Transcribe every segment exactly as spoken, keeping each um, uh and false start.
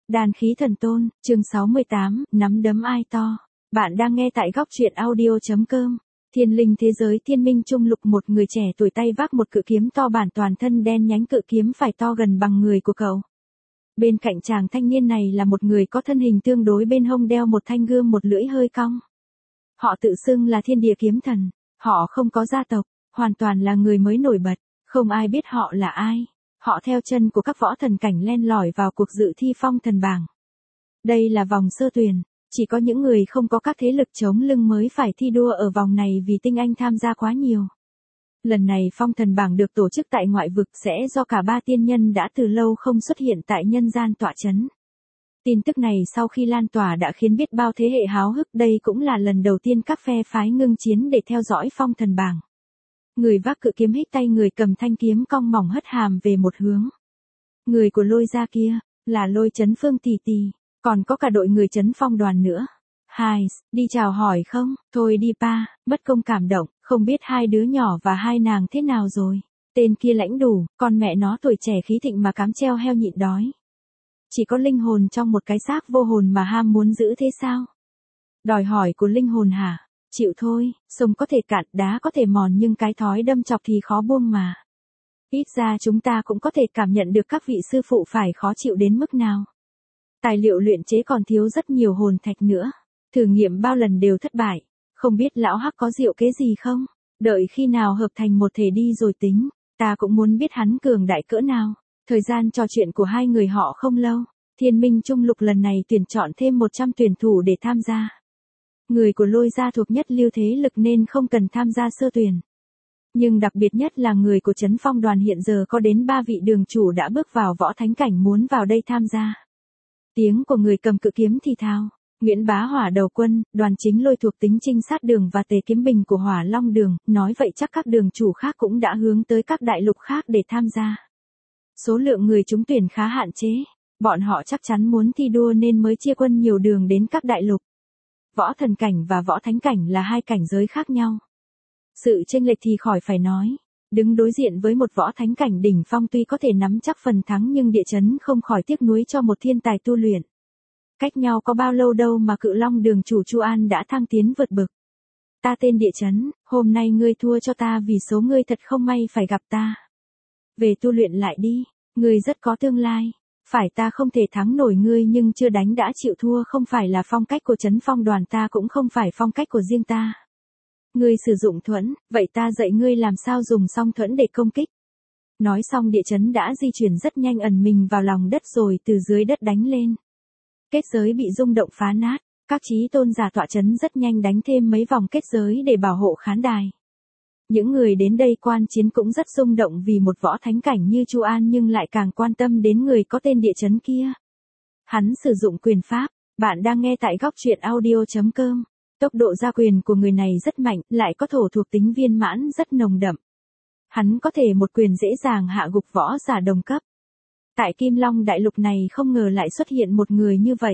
Đan khí thần tôn, chương sáu mươi tám, nắm đấm ai to. Bạn đang nghe tại góc truyện audio.com. Thiên linh thế giới thiên minh trung lục, một người trẻ tuổi tay vác một cự kiếm to bản toàn thân đen nhánh, cự kiếm phải to gần bằng người của cậu. Bên cạnh chàng thanh niên này là một người có thân hình tương đối, bên hông đeo một thanh gươm một lưỡi hơi cong. Họ tự xưng là thiên địa kiếm thần, họ không có gia tộc, hoàn toàn là người mới nổi bật, không ai biết họ là ai. Họ theo chân của các võ thần cảnh len lỏi vào cuộc dự thi phong thần bảng. Đây là vòng sơ tuyển, chỉ có những người không có các thế lực chống lưng mới phải thi đua ở vòng này vì tinh anh tham gia quá nhiều. Lần này phong thần bảng được tổ chức tại ngoại vực, sẽ do cả ba tiên nhân đã từ lâu không xuất hiện tại nhân gian tọa chấn. Tin tức này sau khi lan tỏa đã khiến biết bao thế hệ háo hức, đây cũng là lần đầu tiên các phe phái ngưng chiến để theo dõi phong thần bảng. Người vác cự kiếm hít tay, người cầm thanh kiếm cong mỏng hất hàm về một hướng. Người của Lôi gia kia, là Lôi Chấn Phương tỷ tỷ, còn có cả đội người Chấn Phong đoàn nữa. Hai, đi chào hỏi không? Thôi đi pa, mất công cảm động, không biết hai đứa nhỏ và hai nàng thế nào rồi. Tên kia lãnh đủ, con mẹ nó tuổi trẻ khí thịnh mà cám treo heo nhịn đói. Chỉ có linh hồn trong một cái xác vô hồn mà ham muốn giữ thế sao? Đòi hỏi của linh hồn hả? Chịu thôi, sông có thể cạn, đá có thể mòn, nhưng cái thói đâm chọc thì khó buông mà. Ít ra chúng ta cũng có thể cảm nhận được các vị sư phụ phải khó chịu đến mức nào. Tài liệu luyện chế còn thiếu rất nhiều hồn thạch nữa. Thử nghiệm bao lần đều thất bại. Không biết lão Hắc có diệu kế gì không? Đợi khi nào hợp thành một thể đi rồi tính. Ta cũng muốn biết hắn cường đại cỡ nào. Thời gian trò chuyện của hai người họ không lâu. Thiên minh trung lục lần này tuyển chọn thêm một trăm tuyển thủ để tham gia. Người của Lôi gia thuộc nhất lưu thế lực nên không cần tham gia sơ tuyển. Nhưng đặc biệt nhất là người của Chấn Phong đoàn, hiện giờ có đến ba vị đường chủ đã bước vào võ thánh cảnh muốn vào đây tham gia. Tiếng của người cầm cự kiếm thì thào. Nguyễn Bá Hỏa đầu quân, Đoàn Chính Lôi thuộc tính trinh sát đường và Tề Kiếm Bình của Hỏa Long đường, nói vậy chắc các đường chủ khác cũng đã hướng tới các đại lục khác để tham gia. Số lượng người trúng tuyển khá hạn chế, bọn họ chắc chắn muốn thi đua nên mới chia quân nhiều đường đến các đại lục. Võ thần cảnh và võ thánh cảnh là hai cảnh giới khác nhau. Sự chênh lệch thì khỏi phải nói. Đứng đối diện với một võ thánh cảnh đỉnh phong tuy có thể nắm chắc phần thắng, nhưng Địa Chấn không khỏi tiếc nuối cho một thiên tài tu luyện. Cách nhau có bao lâu đâu mà Cự Long đường chủ Chu An đã thăng tiến vượt bậc. Ta tên Địa Chấn, hôm nay ngươi thua cho ta vì số ngươi thật không may phải gặp ta. Về tu luyện lại đi, ngươi rất có tương lai. Phải, ta không thể thắng nổi ngươi nhưng chưa đánh đã chịu thua không phải là phong cách của Chấn Phong đoàn ta, cũng không phải phong cách của riêng ta. Ngươi sử dụng thuẫn, vậy ta dạy ngươi làm sao dùng song thuẫn để công kích. Nói xong Địa Chấn đã di chuyển rất nhanh, ẩn mình vào lòng đất rồi từ dưới đất đánh lên. Kết giới bị rung động phá nát, các chí tôn giả tọa chấn rất nhanh đánh thêm mấy vòng kết giới để bảo hộ khán đài. Những người đến đây quan chiến cũng rất rung động vì một võ thánh cảnh như Chu An, nhưng lại càng quan tâm đến người có tên Địa Chấn kia. Hắn sử dụng quyền pháp. Bạn đang nghe tại góc truyện audio.com. Tốc độ ra quyền của người này rất mạnh, lại có thổ thuộc tính viên mãn rất nồng đậm. Hắn có thể một quyền dễ dàng hạ gục võ giả đồng cấp. Tại Kim Long đại lục này không ngờ lại xuất hiện một người như vậy.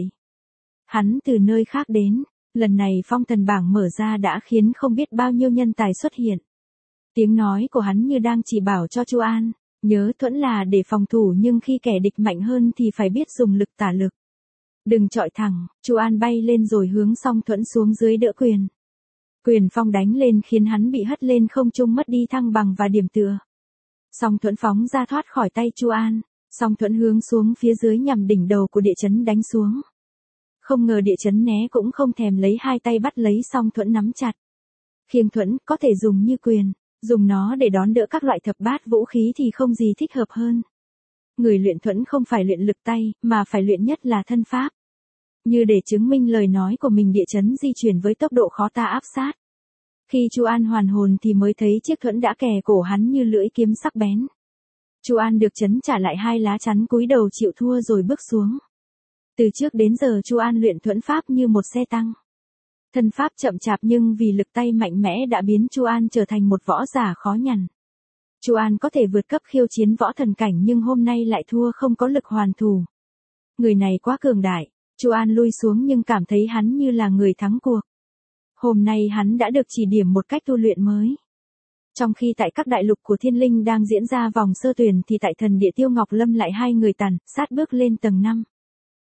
Hắn từ nơi khác đến, lần này phong thần bảng mở ra đã khiến không biết bao nhiêu nhân tài xuất hiện. Tiếng nói của hắn như đang chỉ bảo cho Chu An, nhớ thuẫn là để phòng thủ, nhưng khi kẻ địch mạnh hơn thì phải biết dùng lực tả lực. Đừng chọi thẳng. Chu An bay lên rồi hướng song thuẫn xuống dưới đỡ quyền. Quyền phong đánh lên khiến hắn bị hất lên không trung, mất đi thăng bằng và điểm tựa. Song thuẫn phóng ra thoát khỏi tay Chu An, song thuẫn hướng xuống phía dưới nhằm đỉnh đầu của Địa Chấn đánh xuống. Không ngờ Địa Chấn né cũng không thèm, lấy hai tay bắt lấy song thuẫn nắm chặt. Khiêng thuẫn có thể dùng như quyền, dùng nó để đón đỡ các loại thập bát vũ khí thì không gì thích hợp hơn. Người luyện thuẫn không phải luyện lực tay, mà phải luyện nhất là thân pháp. Như để chứng minh lời nói của mình, Địa Chấn di chuyển với tốc độ khó ta áp sát. Khi Chu An hoàn hồn thì mới thấy chiếc thuẫn đã kề cổ hắn như lưỡi kiếm sắc bén. Chu An được chấn trả lại hai lá chắn, cúi đầu chịu thua rồi bước xuống. Từ trước đến giờ Chu An luyện thuẫn pháp như một xe tăng. Thân pháp chậm chạp nhưng vì lực tay mạnh mẽ đã biến Chu An trở thành một võ giả khó nhằn. Chu An có thể vượt cấp khiêu chiến võ thần cảnh nhưng hôm nay lại thua không có lực hoàn thủ. Người này quá cường đại. Chu An lui xuống nhưng cảm thấy hắn như là người thắng cuộc. Hôm nay hắn đã được chỉ điểm một cách tu luyện mới. Trong khi tại các đại lục của thiên linh đang diễn ra vòng sơ tuyển thì tại thần địa Tiêu Ngọc Lâm lại hai người tàn sát bước lên tầng năm.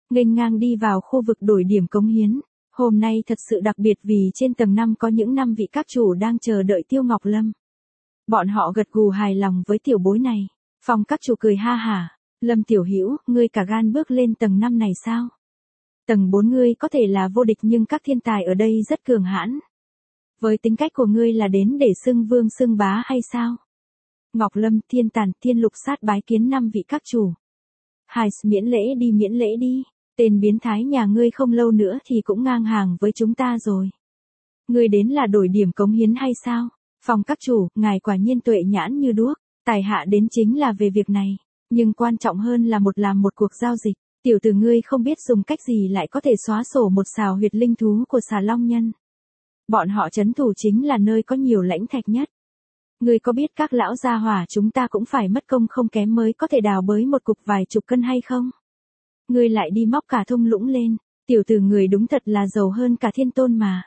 nghênh ngang đi vào khu vực đổi điểm cống hiến. Hôm nay thật sự đặc biệt vì trên tầng năm có những năm vị các chủ đang chờ đợi Tiêu Ngọc Lâm. Bọn họ gật gù hài lòng với tiểu bối này. Phòng các chủ cười ha hả. Lâm Tiểu Hữu, ngươi cả gan bước lên tầng năm này sao? Tầng bốn ngươi có thể là vô địch nhưng các thiên tài ở đây rất cường hãn. Với tính cách của ngươi là đến để xưng vương xưng bá hay sao? Ngọc Lâm, Thiên Tàn, Thiên Lục sát bái kiến năm vị các chủ. Hai, miễn lễ đi miễn lễ đi. Tên biến thái nhà ngươi không lâu nữa thì cũng ngang hàng với chúng ta rồi. Ngươi đến là đổi điểm cống hiến hay sao? Phòng các chủ, ngài quả nhiên tuệ nhãn như đuốc. Tài hạ đến chính là về việc này. Nhưng quan trọng hơn là một làm một cuộc giao dịch. Tiểu tử ngươi không biết dùng cách gì lại có thể xóa sổ một sào huyệt linh thú của xà long nhân. Bọn họ trấn thủ chính là nơi có nhiều lãnh thạch nhất. Ngươi có biết các lão gia hỏa chúng ta cũng phải mất công không kém mới có thể đào bới một cục vài chục cân hay không? Ngươi lại đi móc cả thung lũng lên, tiểu tử người đúng thật là giàu hơn cả thiên tôn mà.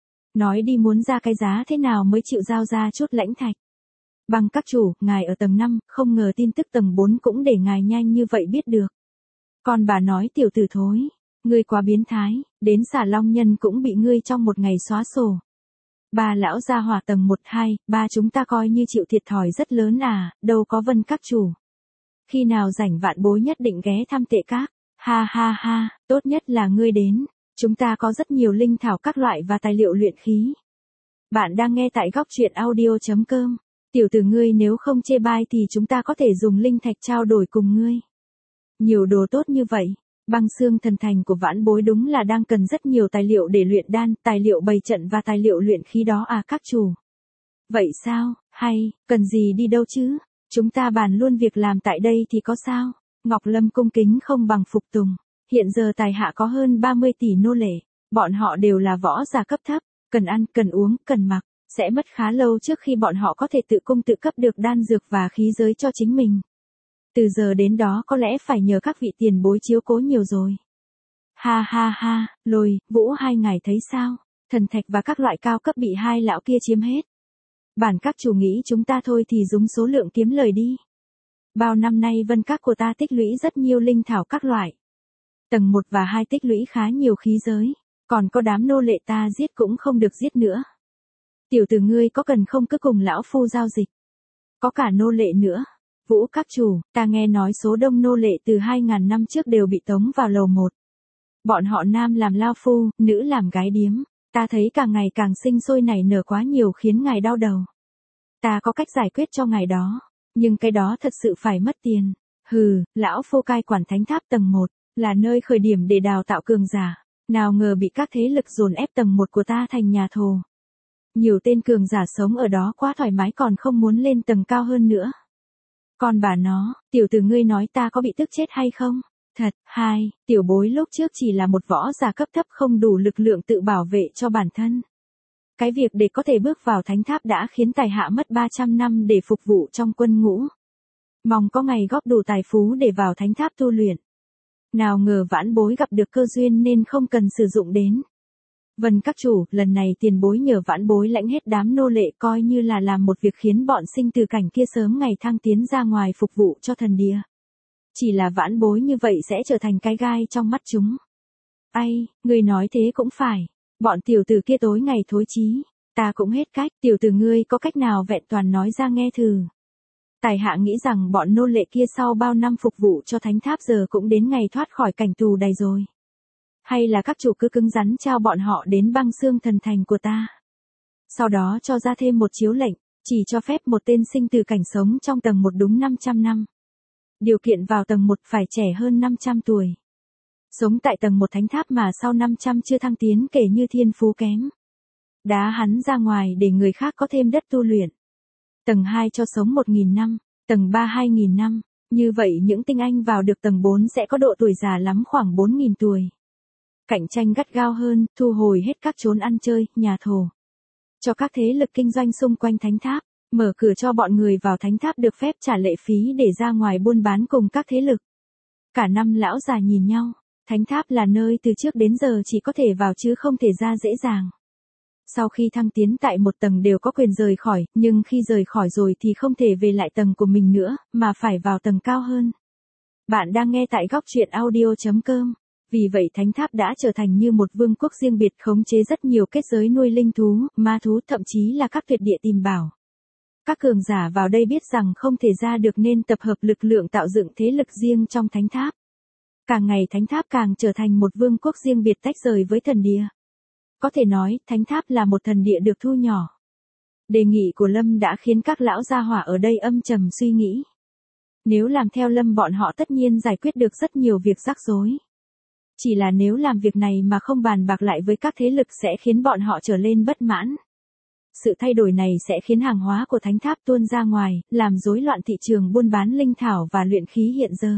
Nói đi muốn ra cái giá thế nào mới chịu giao ra chút lãnh thạch. Bằng các chủ, ngài ở tầng năm, không ngờ tin tức tầng bốn cũng để ngài nhanh như vậy biết được. Còn bà nói tiểu tử thối, ngươi quá biến thái, đến xà long nhân cũng bị ngươi trong một ngày xóa sổ. Ba lão gia hỏa tầng một, hai, ba chúng ta coi như chịu thiệt thòi rất lớn à, đâu có Vân các chủ. Khi nào rảnh vạn bối nhất định ghé thăm Tệ Các, ha ha ha, tốt nhất là ngươi đến, chúng ta có rất nhiều linh thảo các loại và tài liệu luyện khí. Bạn đang nghe tại góc truyện audio chấm com, tiểu tử ngươi nếu không chê bai thì chúng ta có thể dùng linh thạch trao đổi cùng ngươi. Nhiều đồ tốt như vậy. Băng xương thần thành của vãn bối đúng là đang cần rất nhiều tài liệu để luyện đan, tài liệu bày trận và tài liệu luyện khí đó à các chủ. Vậy sao, hay, cần gì đi đâu chứ, chúng ta bàn luôn việc làm tại đây thì có sao. Ngọc Lâm cung kính không bằng phục tùng, hiện giờ tài hạ có hơn ba mươi tỷ nô lệ, bọn họ đều là võ giả cấp thấp, cần ăn, cần uống, cần mặc, sẽ mất khá lâu trước khi bọn họ có thể tự cung tự cấp được đan dược và khí giới cho chính mình. Từ giờ đến đó có lẽ phải nhờ các vị tiền bối chiếu cố nhiều rồi. Ha ha ha, Lôi, Vũ hai ngài thấy sao? Thần thạch và các loại cao cấp bị hai lão kia chiếm hết. Bản các chủ nghĩ chúng ta thôi thì dùng số lượng kiếm lời đi. Bao năm nay vân các của ta tích lũy rất nhiều linh thảo các loại. Tầng một và hai tích lũy khá nhiều khí giới. Còn có đám nô lệ ta giết cũng không được giết nữa. Tiểu tử ngươi có cần không cứ cùng lão phu giao dịch. Có cả nô lệ nữa. Vũ các chủ, ta nghe nói số đông nô lệ từ hai ngàn năm trước đều bị tống vào lầu một. Bọn họ nam làm lao phu, nữ làm gái điếm. Ta thấy càng ngày càng sinh sôi nảy nở quá nhiều khiến ngài đau đầu. Ta có cách giải quyết cho ngài đó. Nhưng cái đó thật sự phải mất tiền. Hừ, lão phu cai quản thánh tháp tầng một, là nơi khởi điểm để đào tạo cường giả. Nào ngờ bị các thế lực dồn ép tầng một của ta thành nhà thồ. Nhiều tên cường giả sống ở đó quá thoải mái còn không muốn lên tầng cao hơn nữa. Còn bà nó, tiểu tử ngươi nói ta có bị tức chết hay không? Thật, hai, tiểu bối lúc trước chỉ là một võ giả cấp thấp không đủ lực lượng tự bảo vệ cho bản thân. Cái việc để có thể bước vào thánh tháp đã khiến tài hạ mất ba trăm năm để phục vụ trong quân ngũ. Mong có ngày góp đủ tài phú để vào thánh tháp tu luyện. Nào ngờ vãn bối gặp được cơ duyên nên không cần sử dụng đến. Vân các chủ, lần này tiền bối nhờ vãn bối lãnh hết đám nô lệ coi như là làm một việc khiến bọn sinh từ cảnh kia sớm ngày thăng tiến ra ngoài phục vụ cho thần địa. Chỉ là vãn bối như vậy sẽ trở thành cái gai trong mắt chúng. Ai, ngươi nói thế cũng phải. Bọn tiểu tử kia tối ngày thối chí. Ta cũng hết cách, tiểu tử ngươi có cách nào vẹn toàn nói ra nghe thử. Tài hạ nghĩ rằng bọn nô lệ kia sau bao năm phục vụ cho thánh tháp giờ cũng đến ngày thoát khỏi cảnh tù đầy rồi. Hay là các chủ cứ cứng rắn trao bọn họ đến băng xương thần thành của ta. Sau đó cho ra thêm một chiếu lệnh, chỉ cho phép một tên sinh từ cảnh sống trong tầng một đúng năm trăm năm. Điều kiện vào tầng một phải trẻ hơn năm trăm tuổi. Sống tại tầng một thánh tháp mà sau năm trăm chưa thăng tiến kể như thiên phú kém. Đá hắn ra ngoài để người khác có thêm đất tu luyện. Tầng hai cho sống một nghìn năm, tầng ba hai nghìn năm. Như vậy những tinh anh vào được tầng bốn sẽ có độ tuổi già lắm khoảng bốn nghìn tuổi. Cạnh tranh gắt gao hơn, thu hồi hết các chốn ăn chơi, nhà thổ. Cho các thế lực kinh doanh xung quanh thánh tháp, mở cửa cho bọn người vào thánh tháp được phép trả lệ phí để ra ngoài buôn bán cùng các thế lực. Cả năm lão già nhìn nhau, thánh tháp là nơi từ trước đến giờ chỉ có thể vào chứ không thể ra dễ dàng. Sau khi thăng tiến tại một tầng đều có quyền rời khỏi, nhưng khi rời khỏi rồi thì không thể về lại tầng của mình nữa, mà phải vào tầng cao hơn. Bạn đang nghe tại góc truyện audio chấm com. Vì vậy thánh tháp đã trở thành như một vương quốc riêng biệt khống chế rất nhiều kết giới nuôi linh thú, ma thú, thậm chí là các tuyệt địa tìm bảo. Các cường giả vào đây biết rằng không thể ra được nên tập hợp lực lượng tạo dựng thế lực riêng trong thánh tháp. Càng ngày thánh tháp càng trở thành một vương quốc riêng biệt tách rời với thần địa. Có thể nói, thánh tháp là một thần địa được thu nhỏ. Đề nghị của Lâm đã khiến các lão gia hỏa ở đây âm trầm suy nghĩ. Nếu làm theo Lâm bọn họ tất nhiên giải quyết được rất nhiều việc rắc rối. Chỉ là nếu làm việc này mà không bàn bạc lại với các thế lực sẽ khiến bọn họ trở lên bất mãn. Sự thay đổi này sẽ khiến hàng hóa của thánh tháp tuôn ra ngoài, làm rối loạn thị trường buôn bán linh thảo và luyện khí hiện giờ.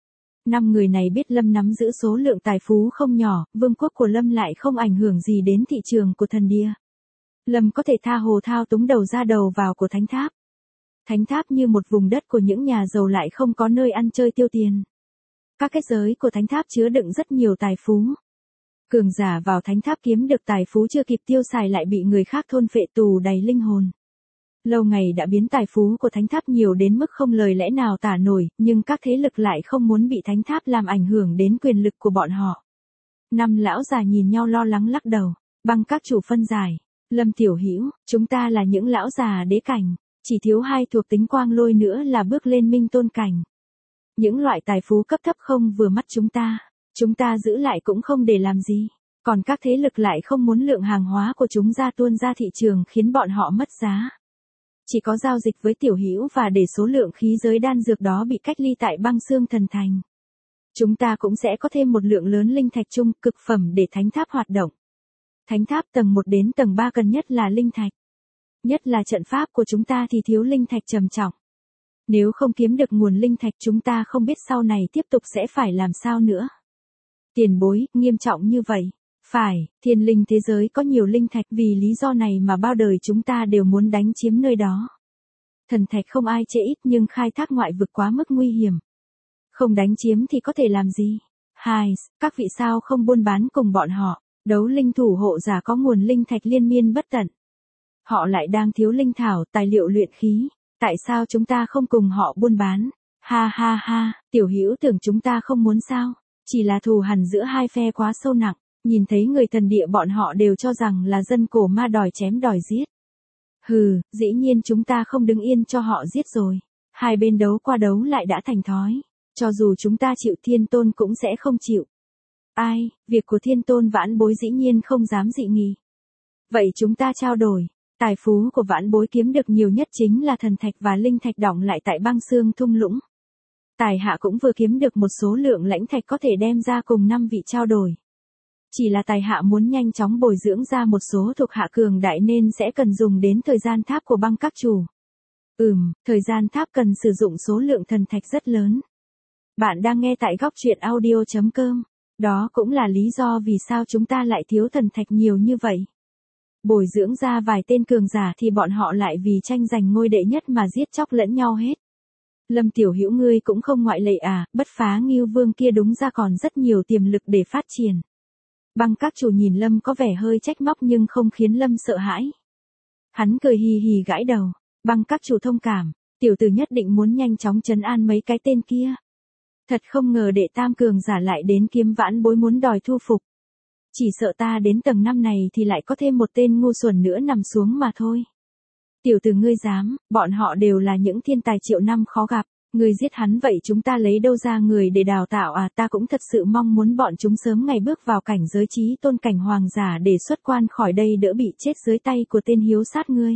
Năm người này biết Lâm nắm giữ số lượng tài phú không nhỏ, vương quốc của Lâm lại không ảnh hưởng gì đến thị trường của thần địa. Lâm có thể tha hồ thao túng đầu ra đầu vào của thánh tháp. Thánh tháp như một vùng đất của những nhà giàu lại không có nơi ăn chơi tiêu tiền. Các kết giới của thánh tháp chứa đựng rất nhiều tài phú. Cường giả vào thánh tháp kiếm được tài phú chưa kịp tiêu xài lại bị người khác thôn phệ tù đầy linh hồn. Lâu ngày đã biến tài phú của thánh tháp nhiều đến mức không lời lẽ nào tả nổi, nhưng các thế lực lại không muốn bị thánh tháp làm ảnh hưởng đến quyền lực của bọn họ. Năm lão già nhìn nhau lo lắng lắc đầu, Băng các chủ phân giải. Lâm Tiểu Hữu, chúng ta là những lão già đế cảnh, chỉ thiếu hai thuộc tính quang lôi nữa là bước lên minh tôn cảnh. Những loại tài phú cấp thấp không vừa mắt chúng ta, chúng ta giữ lại cũng không để làm gì, còn các thế lực lại không muốn lượng hàng hóa của chúng ra tuôn ra thị trường khiến bọn họ mất giá. Chỉ có giao dịch với Tiểu Hữu và để số lượng khí giới đan dược đó bị cách ly tại Băng Xương Thần Thành. Chúng ta cũng sẽ có thêm một lượng lớn linh thạch chung cực phẩm để thánh tháp hoạt động. Thánh tháp tầng một đến tầng ba cần nhất là linh thạch. Nhất là trận pháp của chúng ta thì thiếu linh thạch trầm trọng. Nếu không kiếm được nguồn linh thạch chúng ta không biết sau này tiếp tục sẽ phải làm sao nữa. Tiền bối, nghiêm trọng như vậy. Phải, thiên linh thế giới có nhiều linh thạch vì lý do này mà bao đời chúng ta đều muốn đánh chiếm nơi đó. Thần thạch không ai chê ít nhưng khai thác ngoại vực quá mức nguy hiểm. Không đánh chiếm thì có thể làm gì? Hai, các vị sao không buôn bán cùng bọn họ, đấu linh thủ hộ giả có nguồn linh thạch liên miên bất tận. Họ lại đang thiếu linh thảo, tài liệu luyện khí, tại sao chúng ta không cùng họ buôn bán? Ha ha ha, Tiểu Hữu tưởng chúng ta không muốn sao? Chỉ là thù hằn giữa hai phe quá sâu nặng, nhìn thấy người thần địa bọn họ đều cho rằng là dân cổ ma đòi chém đòi giết. Hừ, dĩ nhiên chúng ta không đứng yên cho họ giết rồi. Hai bên đấu qua đấu lại đã thành thói. Cho dù chúng ta chịu Thiên Tôn cũng sẽ không chịu. Ai, việc của Thiên Tôn Vãn Bối dĩ nhiên không dám dị nghị. Vậy chúng ta trao đổi. Tài phú của Vãn Bối kiếm được nhiều nhất chính là thần thạch và linh thạch đọng lại tại Băng Xương thung lũng. Tài hạ cũng vừa kiếm được một số lượng lãnh thạch có thể đem ra cùng năm vị trao đổi. Chỉ là tài hạ muốn nhanh chóng bồi dưỡng ra một số thuộc hạ cường đại nên sẽ cần dùng đến thời gian tháp của Băng các chủ. Ừm, thời gian tháp cần sử dụng số lượng thần thạch rất lớn. Bạn đang nghe tại góc truyện audio chấm com. Đó cũng là lý do vì sao chúng ta lại thiếu thần thạch nhiều như vậy. Bồi dưỡng ra vài tên cường giả thì bọn họ lại vì tranh giành ngôi đệ nhất mà giết chóc lẫn nhau hết. Lâm Tiểu Hữu ngươi cũng không ngoại lệ à, Bất Phá Ngưu Vương kia đúng ra còn rất nhiều tiềm lực để phát triển. Băng các chủ nhìn Lâm có vẻ hơi trách móc nhưng không khiến Lâm sợ hãi. Hắn cười hì hì gãi đầu, Băng các chủ thông cảm, tiểu tử nhất định muốn nhanh chóng trấn an mấy cái tên kia. Thật không ngờ đệ tam cường giả lại đến kiếm Vãn Bối muốn đòi thu phục. Chỉ sợ ta đến tầng năm này thì lại có thêm một tên ngu xuẩn nữa nằm xuống mà thôi. Tiểu tử ngươi dám, bọn họ đều là những thiên tài triệu năm khó gặp, ngươi giết hắn vậy chúng ta lấy đâu ra người để đào tạo à, ta cũng thật sự mong muốn bọn chúng sớm ngày bước vào cảnh giới trí tôn cảnh hoàng giả để xuất quan khỏi đây đỡ bị chết dưới tay của tên hiếu sát ngươi.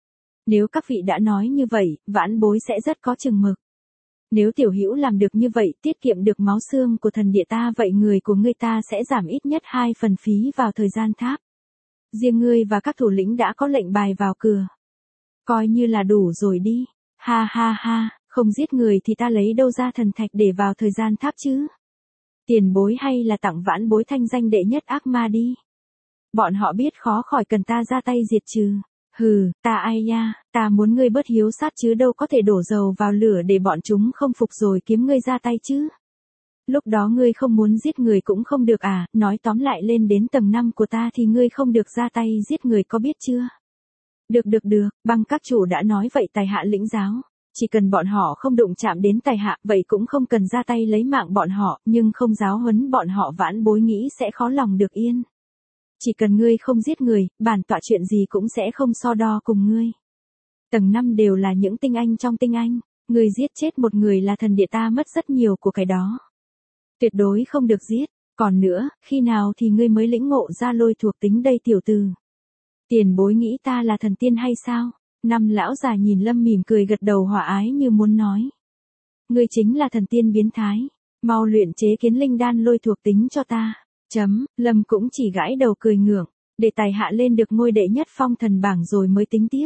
Nếu các vị đã nói như vậy, Vãn Bối sẽ rất có chừng mực. Nếu Tiểu Hữu làm được như vậy tiết kiệm được máu xương của thần địa ta vậy người của ngươi ta sẽ giảm ít nhất hai phần phí vào thời gian tháp. Riêng ngươi và các thủ lĩnh đã có lệnh bài vào cửa. Coi như là đủ rồi đi. Ha ha ha, không giết người thì ta lấy đâu ra thần thạch để vào thời gian tháp chứ. Tiền bối hay là tặng Vãn Bối thanh danh đệ nhất ác ma đi. Bọn họ biết khó khỏi cần ta ra tay diệt trừ. Hừ, ta ai nha, ta muốn ngươi bớt hiếu sát chứ đâu có thể đổ dầu vào lửa để bọn chúng không phục rồi kiếm ngươi ra tay chứ. Lúc đó ngươi không muốn giết người cũng không được à, nói tóm lại lên đến tầng năm của ta thì ngươi không được ra tay giết người có biết chưa? Được được được, Băng các chủ đã nói vậy tài hạ lĩnh giáo. Chỉ cần bọn họ không đụng chạm đến tài hạ, vậy cũng không cần ra tay lấy mạng bọn họ, nhưng không giáo huấn bọn họ vãn bối nghĩ sẽ khó lòng được yên. Chỉ cần ngươi không giết người, bản tọa chuyện gì cũng sẽ không so đo cùng ngươi. Tầng năm đều là những tinh anh trong tinh anh, ngươi giết chết một người là thần địa ta mất rất nhiều của cái đó. Tuyệt đối không được giết, còn nữa, khi nào thì ngươi mới lĩnh ngộ ra lôi thuộc tính đây tiểu tử. Tiền bối nghĩ ta là thần tiên hay sao? Năm lão già nhìn Lâm mỉm cười gật đầu hòa ái như muốn nói. Ngươi chính là thần tiên biến thái, mau luyện chế kiến linh đan lôi thuộc tính cho ta. Chấm, Lâm cũng chỉ gãi đầu cười ngượng, để tài hạ lên được ngôi đệ nhất phong thần bảng rồi mới tính tiếp.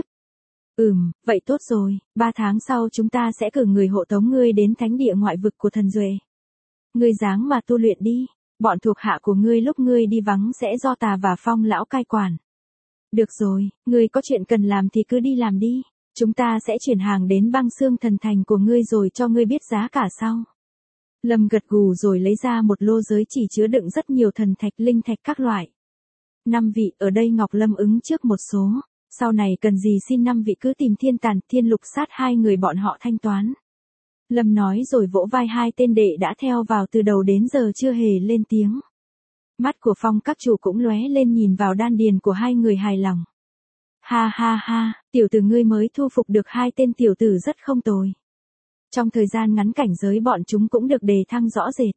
Ừm, vậy tốt rồi, ba tháng sau chúng ta sẽ cử người hộ tống ngươi đến thánh địa ngoại vực của thần Duệ. Ngươi dáng mà tu luyện đi, bọn thuộc hạ của ngươi lúc ngươi đi vắng sẽ do tà và phong lão cai quản. Được rồi, ngươi có chuyện cần làm thì cứ đi làm đi, chúng ta sẽ chuyển hàng đến băng xương thần thành của ngươi rồi cho ngươi biết giá cả sau. Lâm gật gù rồi lấy ra một lô giới chỉ chứa đựng rất nhiều thần thạch linh thạch các loại. Năm vị ở đây Ngọc Lâm ứng trước một số, sau này cần gì xin năm vị cứ tìm thiên tàn thiên lục sát hai người bọn họ thanh toán. Lâm nói rồi vỗ vai hai tên đệ đã theo vào từ đầu đến giờ chưa hề lên tiếng. Mắt của Phong các chủ cũng lóe lên nhìn vào đan điền của hai người hài lòng. Ha ha ha, tiểu tử ngươi mới thu phục được hai tên tiểu tử rất không tồi. Trong thời gian ngắn cảnh giới bọn chúng cũng được đề thăng rõ rệt.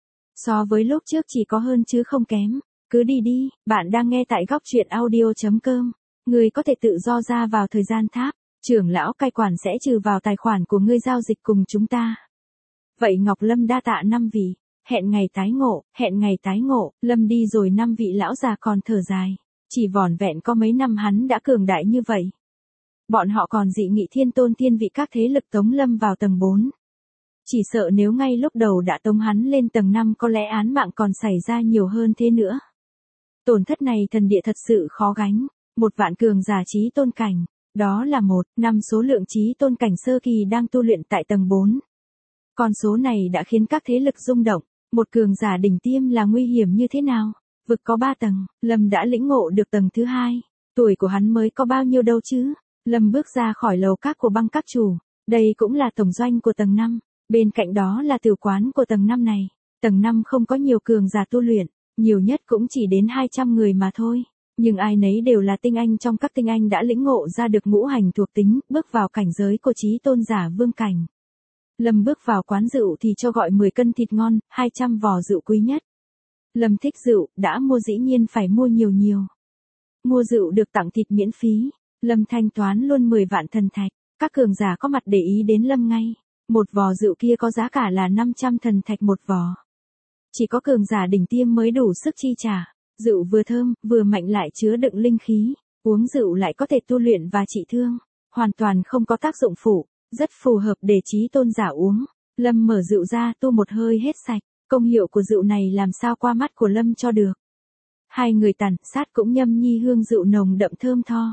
So với lúc trước chỉ có hơn chứ không kém. Cứ đi đi, bạn đang nghe tại góc truyện audio chấm com. Ngươi có thể tự do ra vào thời gian tháp. Trưởng lão cai quản sẽ trừ vào tài khoản của ngươi giao dịch cùng chúng ta. Vậy Ngọc Lâm đa tạ năm vị. Hẹn ngày tái ngộ, hẹn ngày tái ngộ. Lâm đi rồi năm vị lão già còn thở dài. Chỉ vỏn vẹn có mấy năm hắn đã cường đại như vậy. Bọn họ còn dị nghị thiên tôn thiên vị các thế lực tống Lâm vào tầng bốn. Chỉ sợ nếu ngay lúc đầu đã tống hắn lên tầng năm có lẽ án mạng còn xảy ra nhiều hơn thế nữa. Tổn thất này thần địa thật sự khó gánh. Một vạn cường giả trí tôn cảnh. Đó là một, năm số lượng trí tôn cảnh sơ kỳ đang tu luyện tại tầng bốn. Con số này đã khiến các thế lực rung động. Một cường giả đỉnh tiêm là nguy hiểm như thế nào? Vực có ba tầng, Lâm đã lĩnh ngộ được tầng thứ hai. Tuổi của hắn mới có bao nhiêu đâu chứ? Lâm bước ra khỏi lầu các của băng các chủ. Đây cũng là tổng doanh của tầng năm. Bên cạnh đó là tiểu quán của tầng năm này. Tầng năm không có nhiều cường giả tu luyện. Nhiều nhất cũng chỉ đến hai trăm người mà thôi. Nhưng ai nấy đều là tinh anh trong các tinh anh đã lĩnh ngộ ra được ngũ hành thuộc tính, bước vào cảnh giới của trí tôn giả vương cảnh. Lâm bước vào quán rượu thì cho gọi mười cân thịt ngon, hai trăm vò rượu quý nhất. Lâm thích rượu, đã mua dĩ nhiên phải mua nhiều nhiều. Mua rượu được tặng thịt miễn phí. Lâm thanh toán luôn mười vạn thần thạch. Các cường giả có mặt để ý đến Lâm ngay. Một vò rượu kia có giá cả là năm trăm thần thạch một vò. Chỉ có cường giả đỉnh tiêm mới đủ sức chi trả. Rượu vừa thơm, vừa mạnh lại chứa đựng linh khí. Uống rượu lại có thể tu luyện và trị thương. Hoàn toàn không có tác dụng phụ. Rất phù hợp để trí tôn giả uống. Lâm mở rượu ra tu một hơi hết sạch. Công hiệu của rượu này làm sao qua mắt của Lâm cho được. Hai người tàn sát cũng nhâm nhi hương rượu nồng đậm thơm tho.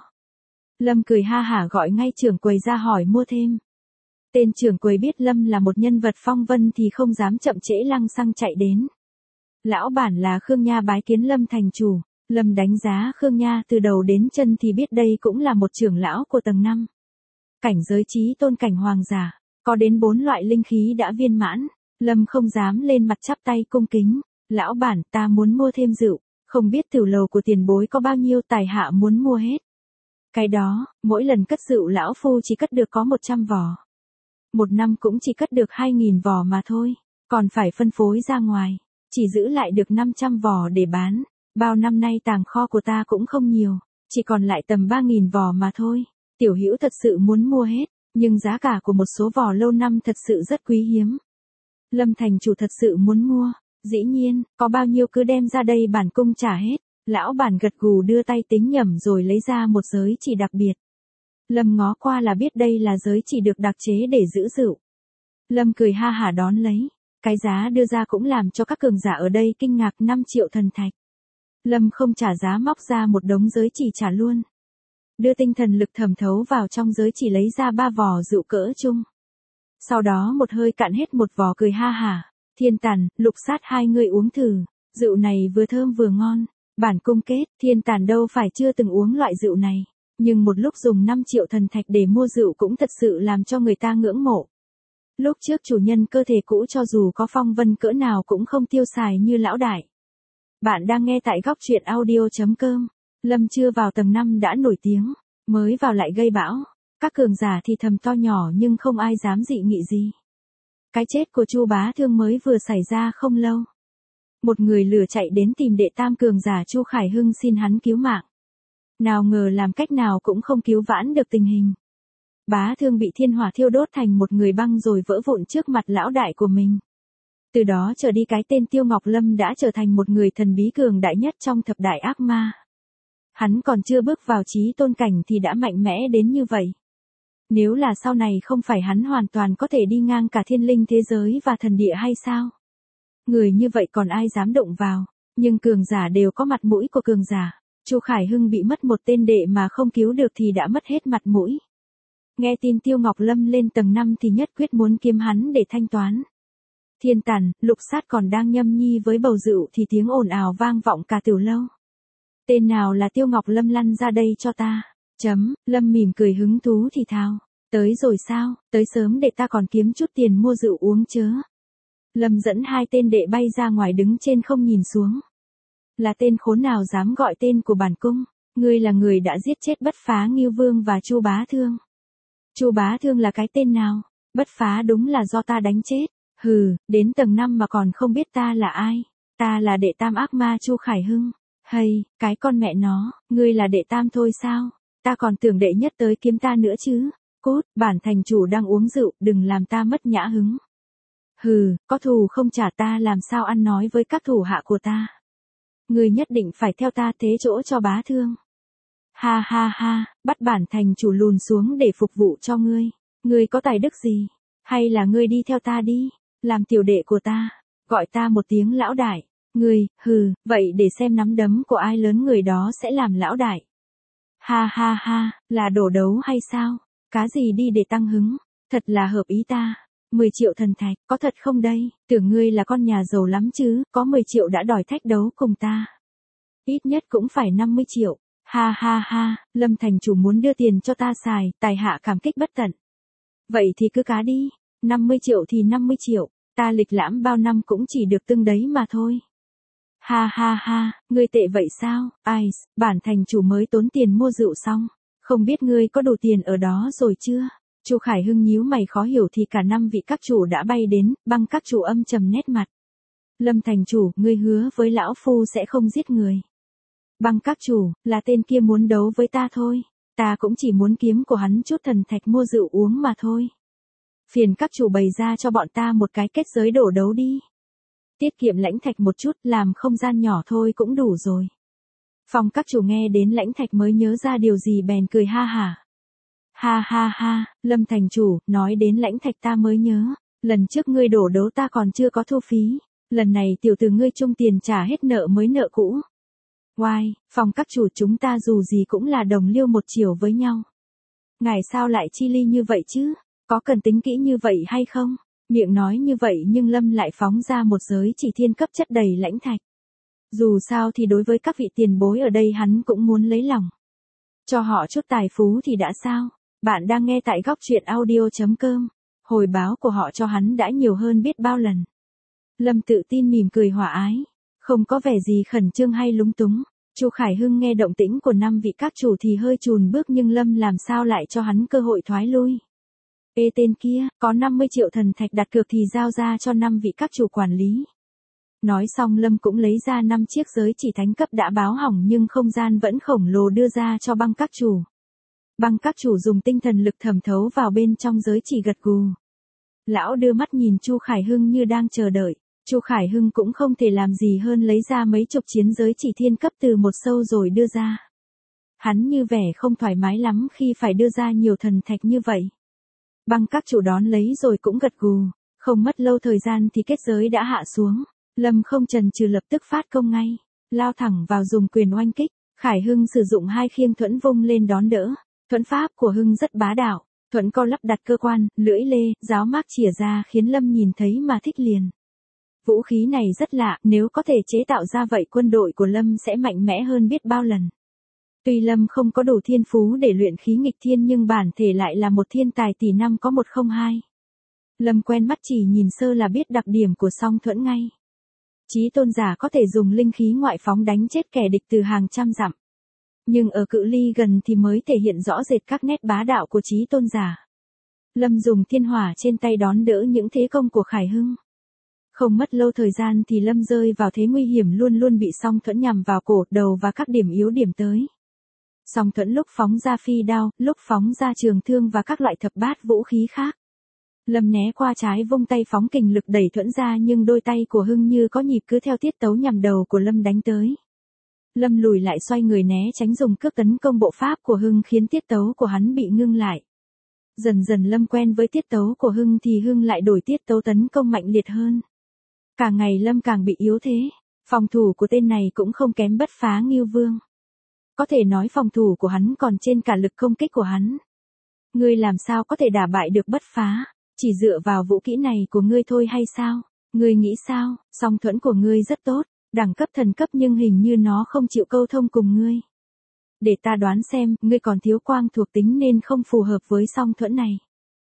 Lâm cười ha hả gọi ngay trưởng quầy ra hỏi mua thêm. Tên trưởng quầy biết Lâm là một nhân vật phong vân thì không dám chậm trễ lăng xăng chạy đến. Lão bản là Khương Nha bái kiến Lâm thành chủ. Lâm đánh giá Khương Nha từ đầu đến chân thì biết đây cũng là một trưởng lão của tầng năm. Cảnh giới trí tôn cảnh hoàng giả, có đến bốn loại linh khí đã viên mãn. Lâm không dám lên mặt chắp tay cung kính. Lão bản ta muốn mua thêm rượu, không biết tiểu lầu của tiền bối có bao nhiêu tài hạ muốn mua hết. Cái đó, mỗi lần cất rượu lão phu chỉ cất được có một trăm vò. Một năm cũng chỉ cất được hai nghìn vò mà thôi, còn phải phân phối ra ngoài, chỉ giữ lại được năm trăm vò để bán. Bao năm nay tàng kho của ta cũng không nhiều, chỉ còn lại tầm ba nghìn vò mà thôi. Tiểu Hữu thật sự muốn mua hết, nhưng giá cả của một số vò lâu năm thật sự rất quý hiếm. Lâm thành chủ thật sự muốn mua, dĩ nhiên, có bao nhiêu cứ đem ra đây bản cung trả hết. Lão bản gật gù đưa tay tính nhẩm rồi lấy ra một giới chỉ đặc biệt. Lâm ngó qua là biết đây là giới chỉ được đặc chế để giữ rượu. Lâm cười ha hả đón lấy, cái giá đưa ra cũng làm cho các cường giả ở đây kinh ngạc. Năm triệu thần thạch. Lâm không trả giá móc ra một đống giới chỉ trả luôn. Đưa tinh thần lực thẩm thấu vào trong giới chỉ lấy ra ba vò rượu cỡ chung. Sau đó một hơi cạn hết một vò cười ha hả. Thiên Tàn, Lục Sát hai người uống thử. Rượu này vừa thơm vừa ngon. Bản cung kết, Thiên Tàn đâu phải chưa từng uống loại rượu này. Nhưng một lúc dùng năm triệu thần thạch để mua rượu cũng thật sự làm cho người ta ngưỡng mộ. Lúc trước chủ nhân cơ thể cũ cho dù có phong vân cỡ nào cũng không tiêu xài như lão đại. Bạn đang nghe tại góc truyện audio.com. Lâm chưa vào tầng năm đã nổi tiếng, mới vào lại gây bão. Các cường giả thì thầm to nhỏ nhưng không ai dám dị nghị gì. Cái chết của Chu Bá Thương mới vừa xảy ra không lâu. Một người lừa chạy đến tìm đệ tam cường giả Chu Khải Hưng xin hắn cứu mạng. Nào ngờ làm cách nào cũng không cứu vãn được tình hình. Bá Thương bị thiên hỏa thiêu đốt thành một người băng rồi vỡ vụn trước mặt lão đại của mình. Từ đó trở đi cái tên Tiêu Ngọc Lâm đã trở thành một người thần bí cường đại nhất trong thập đại ác ma. Hắn còn chưa bước vào chí tôn cảnh thì đã mạnh mẽ đến như vậy. Nếu là sau này không phải hắn hoàn toàn có thể đi ngang cả thiên linh thế giới và thần địa hay sao? Người như vậy còn ai dám động vào, nhưng cường giả đều có mặt mũi của cường giả. Chu Khải Hưng bị mất một tên đệ mà không cứu được thì đã mất hết mặt mũi. Nghe tin Tiêu Ngọc Lâm lên tầng năm thì nhất quyết muốn kiếm hắn để thanh toán. Thiên Tàn, Lục Sát còn đang nhâm nhi với bầu rượu thì tiếng ồn ào vang vọng cả tiểu lâu. Tên nào là Tiêu Ngọc Lâm lăn ra đây cho ta. Chấm, Lâm mỉm cười hứng thú thì thào. Tới rồi sao, tới sớm để ta còn kiếm chút tiền mua rượu uống chớ. Lâm dẫn hai tên đệ bay ra ngoài đứng trên không nhìn xuống. Là tên khốn nào dám gọi tên của bản cung, ngươi là người đã giết chết Bất Phá Ngưu Vương và Chu Bá Thương. Chu Bá Thương là cái tên nào? Bất Phá đúng là do ta đánh chết. Hừ, đến tầng năm mà còn không biết ta là ai. Ta là đệ tam ác ma Chu Khải Hưng. Hay, cái con mẹ nó, ngươi là đệ tam thôi sao? Ta còn tưởng đệ nhất tới kiếm ta nữa chứ. Cút, bản thành chủ đang uống rượu, đừng làm ta mất nhã hứng. Hừ, có thù không trả ta làm sao ăn nói với các thủ hạ của ta. Ngươi nhất định phải theo ta thế chỗ cho Bá Thương. Ha ha ha, bắt bản thành chủ lùn xuống để phục vụ cho ngươi. Ngươi có tài đức gì? Hay là ngươi đi theo ta đi, làm tiểu đệ của ta, gọi ta một tiếng lão đại. Ngươi, hừ, vậy để xem nắm đấm của ai lớn người đó sẽ làm lão đại. Ha ha ha, là đổ đấu hay sao? Cá gì đi để tăng hứng, thật là hợp ý ta. mười triệu thần thạch, có thật không đây? Tưởng ngươi là con nhà giàu lắm chứ, có mười triệu đã đòi thách đấu cùng ta. Ít nhất cũng phải năm mươi triệu. Ha ha ha, Lâm thành chủ muốn đưa tiền cho ta xài, tài hạ cảm kích bất tận. Vậy thì cứ cá đi, năm mươi triệu thì năm mươi triệu, ta lịch lãm bao năm cũng chỉ được từng đấy mà thôi. Ha ha ha, ngươi tệ vậy sao? Ai, bản thành chủ mới tốn tiền mua rượu xong, không biết ngươi có đủ tiền ở đó rồi chưa? Chu Khải Hưng nhíu mày khó hiểu thì cả năm vị các chủ đã bay đến, Băng các chủ âm trầm nét mặt. Lâm thành chủ, ngươi hứa với lão phu sẽ không giết người. Băng các chủ, là tên kia muốn đấu với ta thôi. Ta cũng chỉ muốn kiếm của hắn chút thần thạch mua rượu uống mà thôi. Phiền các chủ bày ra cho bọn ta một cái kết giới đổ đấu đi. Tiết kiệm lãnh thạch một chút, làm không gian nhỏ thôi cũng đủ rồi. Phòng các chủ nghe đến lãnh thạch mới nhớ ra điều gì bèn cười ha hả. Ha ha ha, Lâm thành chủ, nói đến lãnh thạch ta mới nhớ. Lần trước ngươi đổ đấu ta còn chưa có thu phí. Lần này tiểu tử ngươi chung tiền trả hết nợ mới nợ cũ. Oai, phòng các chủ chúng ta dù gì cũng là đồng liêu một chiều với nhau. Ngài sao lại chi ly như vậy chứ? Có cần tính kỹ như vậy hay không? Miệng nói như vậy nhưng Lâm lại phóng ra một giới chỉ thiên cấp chất đầy lãnh thạch. Dù sao thì đối với các vị tiền bối ở đây hắn cũng muốn lấy lòng. Cho họ chút tài phú thì đã sao? Bạn đang nghe tại góc truyện audio.com. Hồi báo của họ cho hắn đã nhiều hơn biết bao lần. Lâm tự tin mỉm cười hòa ái. Không có vẻ gì khẩn trương hay lúng túng. Chu Khải Hưng nghe động tĩnh của năm vị các chủ thì hơi chùn bước nhưng Lâm làm sao lại cho hắn cơ hội thoái lui. Ê tên kia, có năm mươi triệu thần thạch đặt cược thì giao ra cho năm vị các chủ quản lý. Nói xong Lâm cũng lấy ra năm chiếc giới chỉ thánh cấp đã báo hỏng nhưng không gian vẫn khổng lồ đưa ra cho Băng các chủ. Băng các chủ dùng tinh thần lực thẩm thấu vào bên trong giới chỉ gật gù. Lão đưa mắt nhìn Chu Khải Hưng như đang chờ đợi. Chu Khải Hưng cũng không thể làm gì hơn lấy ra mấy chục chiến giới chỉ thiên cấp từ một sâu rồi đưa ra. Hắn như vẻ không thoải mái lắm khi phải đưa ra nhiều thần thạch như vậy. Băng các chủ đón lấy rồi cũng gật gù. Không mất lâu thời gian thì kết giới đã hạ xuống. Lâm không chần chừ lập tức phát công ngay. Lao thẳng vào dùng quyền oanh kích. Khải Hưng sử dụng hai khiêng thuẫn vung lên đón đỡ. Thuẫn pháp của Hưng rất bá đạo. Thuẫn co lắp đặt cơ quan, lưỡi lê, giáo mác chìa ra khiến Lâm nhìn thấy mà thích liền. Vũ khí này rất lạ, nếu có thể chế tạo ra vậy quân đội của Lâm sẽ mạnh mẽ hơn biết bao lần. Tuy Lâm không có đủ thiên phú để luyện khí nghịch thiên nhưng bản thể lại là một thiên tài tỷ năm có một không hai. Lâm quen mắt chỉ nhìn sơ là biết đặc điểm của song thuẫn ngay. Chí tôn giả có thể dùng linh khí ngoại phóng đánh chết kẻ địch từ hàng trăm dặm. Nhưng ở cự ly gần thì mới thể hiện rõ rệt các nét bá đạo của chí tôn giả. Lâm dùng thiên hỏa trên tay đón đỡ những thế công của Khải Hưng. Không mất lâu thời gian thì Lâm rơi vào thế nguy hiểm, luôn luôn bị song thuẫn nhằm vào cổ, đầu và các điểm yếu điểm tới. Song thuẫn lúc phóng ra phi đao, lúc phóng ra trường thương và các loại thập bát vũ khí khác. Lâm né qua trái vung tay phóng kình lực đẩy thuẫn ra, nhưng đôi tay của Hưng như có nhịp cứ theo tiết tấu nhằm đầu của Lâm đánh tới. Lâm lùi lại xoay người né tránh, dùng cước tấn công bộ pháp của Hưng khiến tiết tấu của hắn bị ngưng lại. Dần dần Lâm quen với tiết tấu của Hưng thì Hưng lại đổi tiết tấu tấn công mạnh liệt hơn. Càng ngày Lâm càng bị yếu thế, phòng thủ của tên này cũng không kém Bất Phá Ngưu Vương. Có thể nói phòng thủ của hắn còn trên cả lực công kích của hắn. Ngươi làm sao có thể đả bại được Bất Phá, chỉ dựa vào vũ kỹ này của ngươi thôi hay sao? Ngươi nghĩ sao? Song thuẫn của ngươi rất tốt, đẳng cấp thần cấp nhưng hình như nó không chịu câu thông cùng ngươi. Để ta đoán xem, ngươi còn thiếu quang thuộc tính nên không phù hợp với song thuẫn này.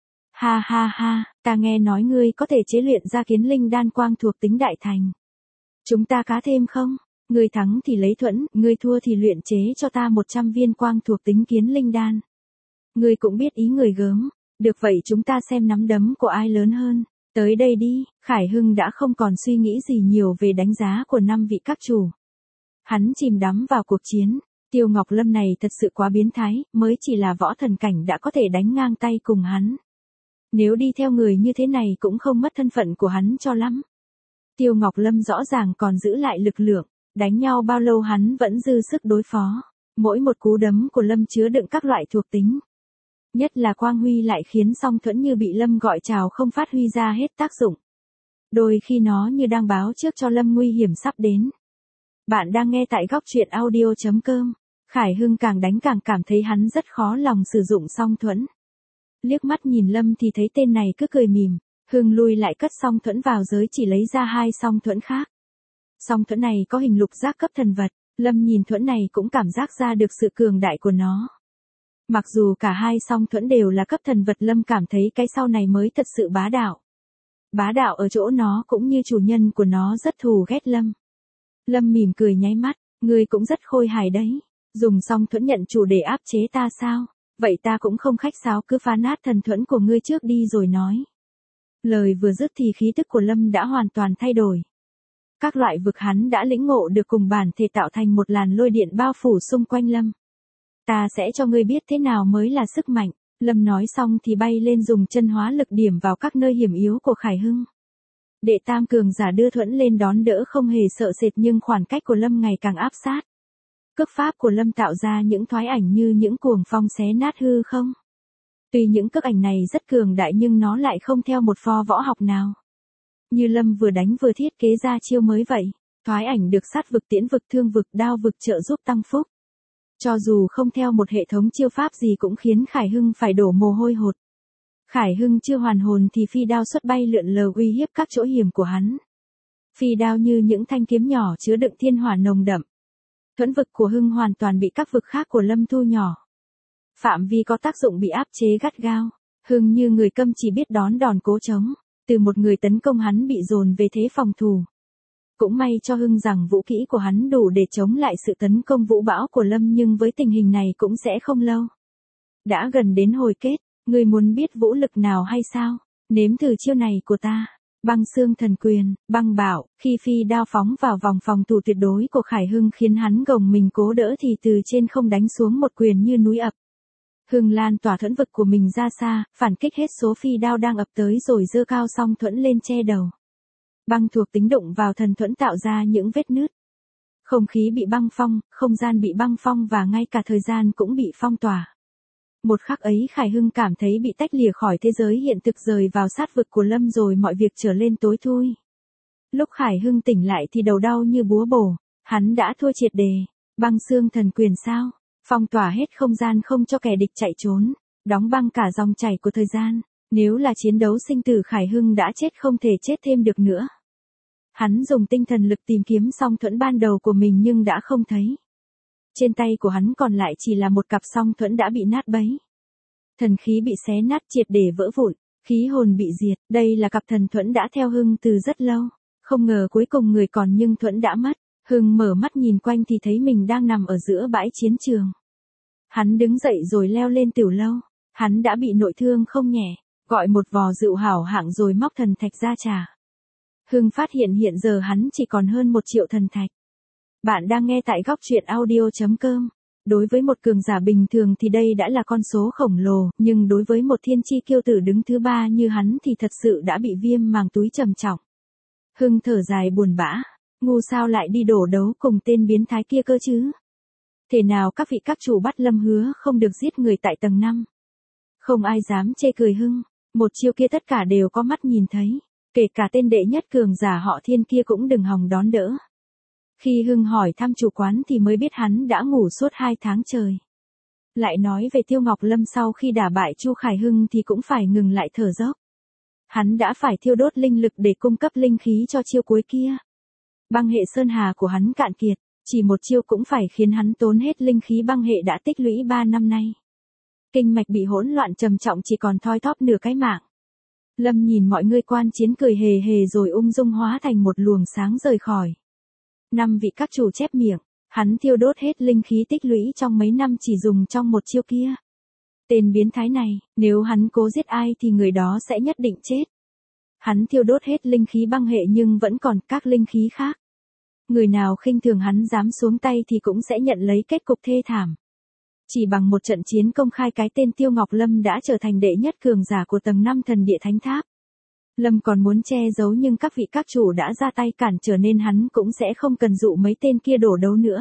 Ha ha ha, ta nghe nói ngươi có thể chế luyện ra kiến linh đan quang thuộc tính đại thành. Chúng ta cá thêm không? Ngươi thắng thì lấy thuẫn, ngươi thua thì luyện chế cho ta một trăm viên quang thuộc tính kiến linh đan. Ngươi cũng biết ý người gớm. Được vậy chúng ta xem nắm đấm của ai lớn hơn. Tới đây đi, Khải Hưng đã không còn suy nghĩ gì nhiều về đánh giá của năm vị các chủ. Hắn chìm đắm vào cuộc chiến. Tiêu Ngọc Lâm này thật sự quá biến thái, mới chỉ là võ thần cảnh đã có thể đánh ngang tay cùng hắn. Nếu đi theo người như thế này cũng không mất thân phận của hắn cho lắm. Tiêu Ngọc Lâm rõ ràng còn giữ lại lực lượng, đánh nhau bao lâu hắn vẫn dư sức đối phó. Mỗi một cú đấm của Lâm chứa đựng các loại thuộc tính. Nhất là quang huy lại khiến song thuẫn như bị Lâm gọi chào không phát huy ra hết tác dụng. Đôi khi nó như đang báo trước cho Lâm nguy hiểm sắp đến. Bạn đang nghe tại góc truyện audio chấm com. Khải Hưng càng đánh càng cảm thấy hắn rất khó lòng sử dụng song thuẫn. Liếc mắt nhìn Lâm thì thấy tên này cứ cười mỉm. Hưng lui lại cất song thuẫn vào giới chỉ lấy ra hai song thuẫn khác. Song thuẫn này có hình lục giác cấp thần vật. Lâm nhìn thuẫn này cũng cảm giác ra được sự cường đại của nó. Mặc dù cả hai song thuẫn đều là cấp thần vật, Lâm cảm thấy cái sau này mới thật sự bá đạo. Bá đạo ở chỗ nó cũng như chủ nhân của nó rất thù ghét Lâm. Lâm mỉm cười nháy mắt, ngươi cũng rất khôi hài đấy. Dùng song thuẫn nhận chủ để áp chế ta sao? Vậy ta cũng không khách sáo, cứ phá nát thần thuẫn của ngươi trước đi rồi nói. Lời vừa dứt thì khí tức của Lâm đã hoàn toàn thay đổi. Các loại vực hắn đã lĩnh ngộ được cùng bản thể tạo thành một làn lôi điện bao phủ xung quanh Lâm. Ta sẽ cho ngươi biết thế nào mới là sức mạnh. Lâm nói xong thì bay lên dùng chân hóa lực điểm vào các nơi hiểm yếu của Khải Hưng. Đệ tam cường giả đưa thuẫn lên đón đỡ không hề sợ sệt, nhưng khoảng cách của Lâm ngày càng áp sát. Cước pháp của Lâm tạo ra những thoái ảnh như những cuồng phong xé nát hư không. Tuy những cước ảnh này rất cường đại nhưng nó lại không theo một pho võ học nào. Như Lâm vừa đánh vừa thiết kế ra chiêu mới vậy. Thoái ảnh được sát vực, tiễn vực, thương vực, đao vực trợ giúp tăng phúc. Cho dù không theo một hệ thống chiêu pháp gì cũng khiến Khải Hưng phải đổ mồ hôi hột. Khải Hưng chưa hoàn hồn thì phi đao xuất bay lượn lờ uy hiếp các chỗ hiểm của hắn. Phi đao như những thanh kiếm nhỏ chứa đựng thiên hỏa nồng đậm. Thuẫn vực của Hưng hoàn toàn bị các vực khác của Lâm thu nhỏ. Phạm vi có tác dụng bị áp chế gắt gao. Hưng như người câm chỉ biết đón đòn cố chống. Từ một người tấn công hắn bị dồn về thế phòng thủ. Cũng may cho Hưng rằng vũ kỹ của hắn đủ để chống lại sự tấn công vũ bão của Lâm, nhưng với tình hình này cũng sẽ không lâu. Đã gần đến hồi kết, ngươi muốn biết vũ lực nào hay sao? Nếm thử chiêu này của ta. Băng xương thần quyền, băng bạo, khi phi đao phóng vào vòng phòng thủ tuyệt đối của Khải Hưng khiến hắn gồng mình cố đỡ thì từ trên không đánh xuống một quyền như núi ập. Hưng lan tỏa thuẫn vực của mình ra xa, phản kích hết số phi đao đang ập tới rồi giơ cao song thuẫn lên che đầu. Băng thuộc tính đụng vào thần thuẫn tạo ra những vết nứt. Không khí bị băng phong, không gian bị băng phong và ngay cả thời gian cũng bị phong tỏa. Một khắc ấy Khải Hưng cảm thấy bị tách lìa khỏi thế giới hiện thực, rời vào sát vực của Lâm rồi mọi việc trở lên tối thui. Lúc Khải Hưng tỉnh lại thì đầu đau như búa bổ, hắn đã thua triệt đề. Băng xương thần quyền sao? Phong tỏa hết không gian không cho kẻ địch chạy trốn, đóng băng cả dòng chảy của thời gian. Nếu là chiến đấu sinh tử Khải Hưng đã chết không thể chết thêm được nữa. Hắn dùng tinh thần lực tìm kiếm song thuẫn ban đầu của mình nhưng đã không thấy. Trên tay của hắn còn lại chỉ là một cặp song thuẫn đã bị nát bấy. Thần khí bị xé nát triệt để vỡ vụn, khí hồn bị diệt, đây là cặp thần thuẫn đã theo Hưng từ rất lâu. Không ngờ cuối cùng người còn nhưng thuẫn đã mất. Hưng mở mắt nhìn quanh thì thấy mình đang nằm ở giữa bãi chiến trường. Hắn đứng dậy rồi leo lên tiểu lâu. Hắn đã bị nội thương không nhẹ, gọi một vò rượu hảo hạng rồi móc thần thạch ra trà. Hưng phát hiện hiện giờ hắn chỉ còn hơn một triệu thần thạch. Bạn đang nghe tại góc truyện audio.com. Đối với một cường giả bình thường thì đây đã là con số khổng lồ, nhưng đối với một thiên chi kiêu tử đứng thứ ba như hắn thì thật sự đã bị viêm màng túi trầm trọng. Hưng thở dài buồn bã, ngu sao lại đi đổ đấu cùng tên biến thái kia cơ chứ? Thế nào các vị các chủ bắt Lâm hứa không được giết người tại tầng năm? Không ai dám chê cười Hưng, một chiêu kia tất cả đều có mắt nhìn thấy, kể cả tên đệ nhất cường giả họ Thiên kia cũng đừng hòng đón đỡ. Khi Hưng hỏi thăm chủ quán thì mới biết hắn đã ngủ suốt hai tháng trời. Lại nói về Tiêu Ngọc Lâm sau khi đả bại Chu Khải Hưng thì cũng phải ngừng lại thở dốc. Hắn đã phải thiêu đốt linh lực để cung cấp linh khí cho chiêu cuối kia. Băng hệ sơn hà của hắn cạn kiệt, chỉ một chiêu cũng phải khiến hắn tốn hết linh khí băng hệ đã tích lũy ba năm nay. Kinh mạch bị hỗn loạn trầm trọng chỉ còn thoi thóp nửa cái mạng. Lâm nhìn mọi người quan chiến cười hề hề rồi ung dung hóa thành một luồng sáng rời khỏi. Năm vị các chủ chép miệng, hắn thiêu đốt hết linh khí tích lũy trong mấy năm chỉ dùng trong một chiêu kia. Tên biến thái này, nếu hắn cố giết ai thì người đó sẽ nhất định chết. Hắn thiêu đốt hết linh khí băng hệ nhưng vẫn còn các linh khí khác. Người nào khinh thường hắn dám xuống tay thì cũng sẽ nhận lấy kết cục thê thảm. Chỉ bằng một trận chiến công khai cái tên Tiêu Ngọc Lâm đã trở thành đệ nhất cường giả của tầng năm thần địa thánh tháp. Lâm còn muốn che giấu nhưng các vị các chủ đã ra tay cản trở nên hắn cũng sẽ không cần dụ mấy tên kia đổ đấu nữa.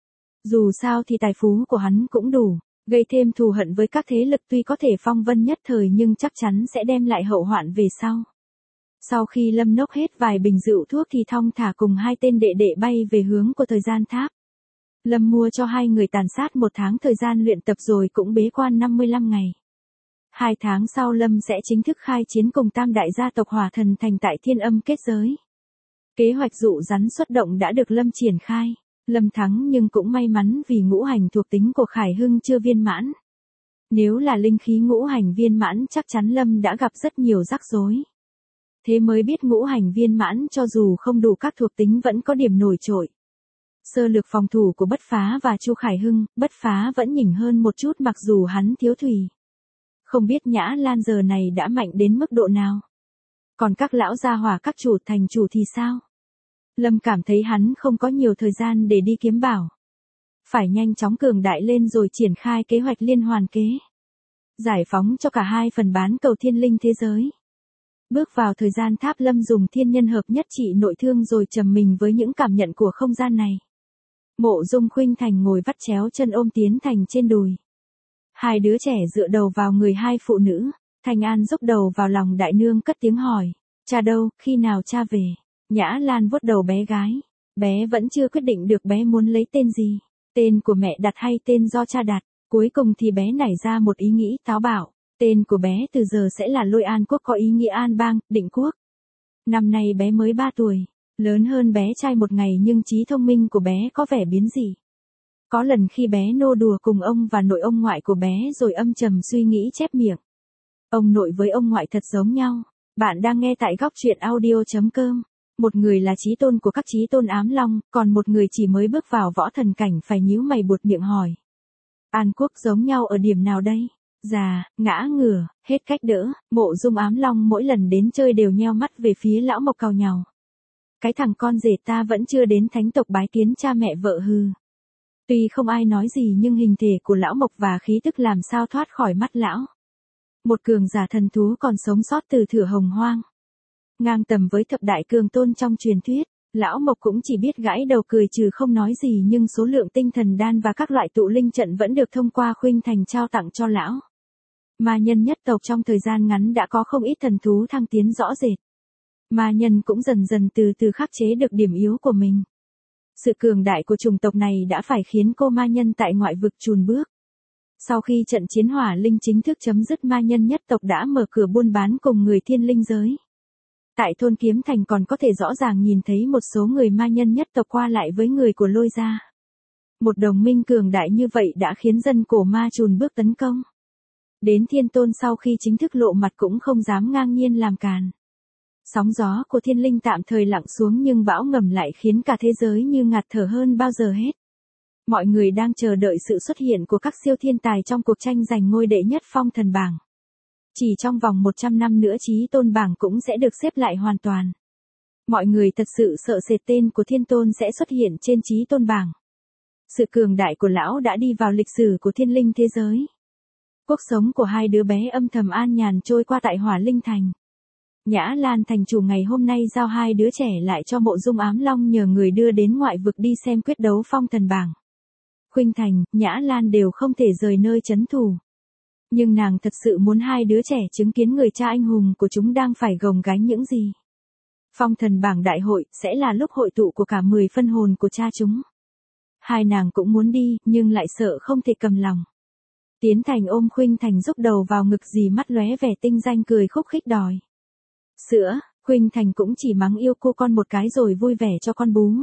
Dù sao thì tài phú của hắn cũng đủ, gây thêm thù hận với các thế lực tuy có thể phong vân nhất thời nhưng chắc chắn sẽ đem lại hậu hoạn về sau. Sau khi Lâm nốc hết vài bình rượu thuốc thì thong thả cùng hai tên đệ đệ bay về hướng của thời gian tháp. Lâm mua cho hai người tàn sát một tháng thời gian luyện tập rồi cũng bế quan năm mươi lăm ngày. Hai tháng sau Lâm sẽ chính thức khai chiến cùng tam đại gia tộc Hỏa Thần Thành tại Thiên Âm kết giới. Kế hoạch dụ rắn xuất động đã được Lâm triển khai. Lâm thắng nhưng cũng may mắn vì ngũ hành thuộc tính của Khải Hưng chưa viên mãn. Nếu là linh khí ngũ hành viên mãn chắc chắn Lâm đã gặp rất nhiều rắc rối. Thế mới biết ngũ hành viên mãn cho dù không đủ các thuộc tính vẫn có điểm nổi trội. Sơ lược phòng thủ của Bất Phá và Chu Khải Hưng, Bất Phá vẫn nhỉnh hơn một chút mặc dù hắn thiếu thủy. Không biết Nhã Lan giờ này đã mạnh đến mức độ nào. Còn các lão gia hỏa các chủ thành chủ thì sao? Lâm cảm thấy hắn không có nhiều thời gian để đi kiếm bảo. Phải nhanh chóng cường đại lên rồi triển khai kế hoạch liên hoàn kế. Giải phóng cho cả hai phần bán cầu thiên linh thế giới. Bước vào thời gian tháp Lâm dùng thiên nhân hợp nhất trị nội thương rồi trầm mình với những cảm nhận của không gian này. Mộ Dung Khuynh Thành ngồi vắt chéo chân ôm Tiến Thành trên đùi. Hai đứa trẻ dựa đầu vào người hai phụ nữ, Thành An dốc đầu vào lòng đại nương cất tiếng hỏi, cha đâu, khi nào cha về? Nhã Lan vuốt đầu bé gái, bé vẫn chưa quyết định được bé muốn lấy tên gì, tên của mẹ đặt hay tên do cha đặt, cuối cùng thì bé nảy ra một ý nghĩ táo bạo, tên của bé từ giờ sẽ là Lôi An Quốc có ý nghĩa an bang, định quốc. Năm nay bé mới ba tuổi, lớn hơn bé trai một ngày nhưng trí thông minh của bé có vẻ biến dị. Có lần khi bé nô đùa cùng ông và nội ông ngoại của bé rồi âm trầm suy nghĩ chép miệng. Ông nội với ông ngoại thật giống nhau. Bạn đang nghe tại góc truyện audio.com. Một người là chí tôn của các chí tôn ám long, còn một người chỉ mới bước vào võ thần cảnh phải nhíu mày buột miệng hỏi. An Quốc giống nhau ở điểm nào đây? Già, ngã ngửa, hết cách đỡ, Mộ Dung ám long mỗi lần đến chơi đều nheo mắt về phía lão Mộc cào nhàu. Cái thằng con rể ta vẫn chưa đến thánh tộc bái kiến cha mẹ vợ hừ. Tuy không ai nói gì nhưng hình thể của lão Mộc và khí tức làm sao thoát khỏi mắt lão. Một cường giả thần thú còn sống sót từ thửa hồng hoang. Ngang tầm với thập đại cường tôn trong truyền thuyết, lão Mộc cũng chỉ biết gãi đầu cười trừ không nói gì nhưng số lượng tinh thần đan và các loại tụ linh trận vẫn được thông qua Khuynh Thành trao tặng cho lão. Ma nhân nhất tộc trong thời gian ngắn đã có không ít thần thú thăng tiến rõ rệt. Ma nhân cũng dần dần từ từ khắc chế được điểm yếu của mình. Sự cường đại của chủng tộc này đã phải khiến cô ma nhân tại ngoại vực chùn bước. Sau khi trận chiến hỏa linh chính thức chấm dứt ma nhân nhất tộc đã mở cửa buôn bán cùng người thiên linh giới. Tại thôn Kiếm Thành còn có thể rõ ràng nhìn thấy một số người ma nhân nhất tộc qua lại với người của Lôi gia. Một đồng minh cường đại như vậy đã khiến dân cổ ma chùn bước tấn công. Đến Thiên Tôn sau khi chính thức lộ mặt cũng không dám ngang nhiên làm càn. Sóng gió của thiên linh tạm thời lặng xuống nhưng bão ngầm lại khiến cả thế giới như ngạt thở hơn bao giờ hết. Mọi người đang chờ đợi sự xuất hiện của các siêu thiên tài trong cuộc tranh giành ngôi đệ nhất phong thần bảng. Chỉ trong vòng một trăm năm nữa Chí Tôn bảng cũng sẽ được xếp lại hoàn toàn. Mọi người thật sự sợ sệt tên của Thiên Tôn sẽ xuất hiện trên Chí Tôn bảng. Sự cường đại của lão đã đi vào lịch sử của thiên linh thế giới. Cuộc sống của hai đứa bé âm thầm an nhàn trôi qua tại Hỏa Linh Thành. Nhã Lan thành chủ ngày hôm nay giao hai đứa trẻ lại cho Mộ Dung Ám Long nhờ người đưa đến ngoại vực đi xem quyết đấu phong thần bảng. Khuynh Thành, Nhã Lan đều không thể rời nơi trấn thủ. Nhưng nàng thật sự muốn hai đứa trẻ chứng kiến người cha anh hùng của chúng đang phải gồng gánh những gì. Phong thần bảng đại hội sẽ là lúc hội tụ của cả mười phân hồn của cha chúng. Hai nàng cũng muốn đi, nhưng lại sợ không thể cầm lòng. Tiến Thành ôm Khuynh Thành rúc đầu vào ngực dì mắt lóe vẻ tinh danh cười khúc khích đòi sữa. Khuynh Thành cũng chỉ mắng yêu cô con một cái rồi vui vẻ cho con bú.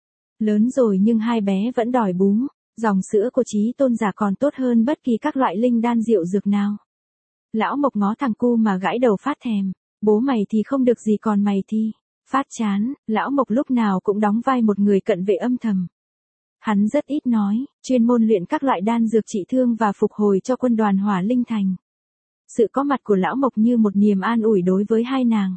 Lớn rồi nhưng hai bé vẫn đòi bú. Dòng sữa của Chí Tôn giả còn tốt hơn bất kỳ các loại linh đan rượu dược nào. Lão Mộc ngó thằng cu mà gãi đầu phát thèm. Bố mày thì không được gì còn mày thì phát chán. Lão Mộc lúc nào cũng đóng vai một người cận vệ âm thầm. Hắn rất ít nói, chuyên môn luyện các loại đan dược trị thương và phục hồi cho quân đoàn Hỏa Linh Thành. Sự có mặt của Lão Mộc như một niềm an ủi đối với hai nàng.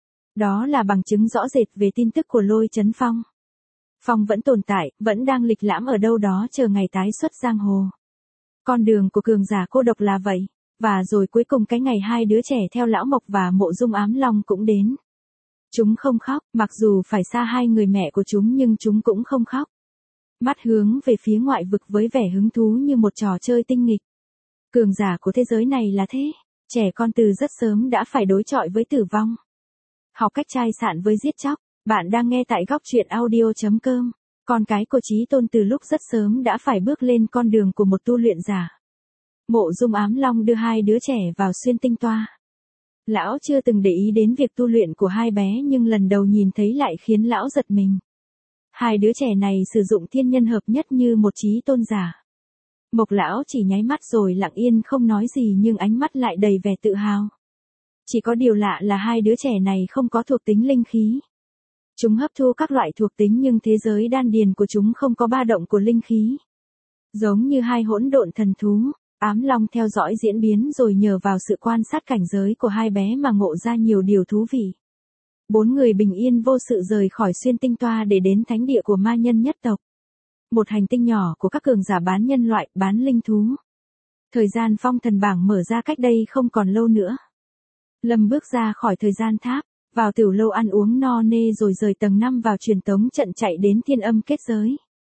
Đó là bằng chứng rõ rệt về tin tức của Lôi Chấn Phong. Phong vẫn tồn tại, vẫn đang lịch lãm ở đâu đó chờ ngày tái xuất giang hồ. Con đường của cường giả cô độc là vậy, và rồi cuối cùng cái ngày hai đứa trẻ theo Lão Mộc và Mộ Dung Ám Long cũng đến. Chúng không khóc, mặc dù phải xa hai người mẹ của chúng nhưng chúng cũng không khóc. Mắt hướng về phía ngoại vực với vẻ hứng thú như một trò chơi tinh nghịch. Cường giả của thế giới này là thế, trẻ con từ rất sớm đã phải đối chọi với tử vong. Học cách chai sạn với giết chóc, bạn đang nghe tại góc truyện audio chấm com. Con cái của Chí Tôn từ lúc rất sớm đã phải bước lên con đường của một tu luyện giả. Mộ Dung Ám Long đưa hai đứa trẻ vào xuyên tinh toa. Lão chưa từng để ý đến việc tu luyện của hai bé nhưng lần đầu nhìn thấy lại khiến lão giật mình. Hai đứa trẻ này sử dụng thiên nhân hợp nhất như một Chí Tôn giả. Mộc lão chỉ nháy mắt rồi lặng yên không nói gì nhưng ánh mắt lại đầy vẻ tự hào. Chỉ có điều lạ là hai đứa trẻ này không có thuộc tính linh khí. Chúng hấp thu các loại thuộc tính nhưng thế giới đan điền của chúng không có ba động của linh khí. Giống như hai hỗn độn thần thú, Ám Long theo dõi diễn biến rồi nhờ vào sự quan sát cảnh giới của hai bé mà ngộ ra nhiều điều thú vị. Bốn người bình yên vô sự rời khỏi xuyên tinh toa để đến thánh địa của ma nhân nhất tộc. Một hành tinh nhỏ của các cường giả bán nhân loại, bán linh thú. Thời gian phong thần bảng mở ra cách đây không còn lâu nữa. Lâm bước ra khỏi thời gian tháp, vào tiểu lâu ăn uống no nê rồi rời tầng năm vào truyền tống trận chạy đến thiên âm kết giới.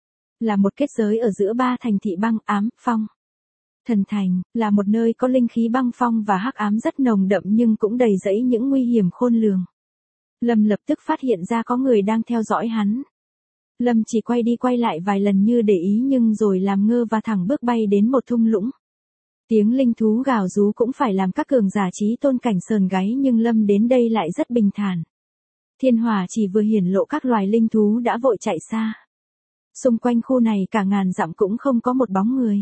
Là một kết giới ở giữa ba thành thị băng ám, phong. Thần Thành, là một nơi có linh khí băng phong và hắc ám rất nồng đậm nhưng cũng đầy rẫy những nguy hiểm khôn lường. Lâm lập tức phát hiện ra có người đang theo dõi hắn. Lâm chỉ quay đi quay lại vài lần như để ý nhưng rồi làm ngơ và thẳng bước bay đến một thung lũng. Tiếng linh thú gào rú cũng phải làm các cường giả Chí Tôn cảnh sờn gáy nhưng Lâm đến đây lại rất bình thản. Thiên hỏa chỉ vừa hiển lộ các loài linh thú đã vội chạy xa. Xung quanh khu này cả ngàn dặm cũng không có một bóng người.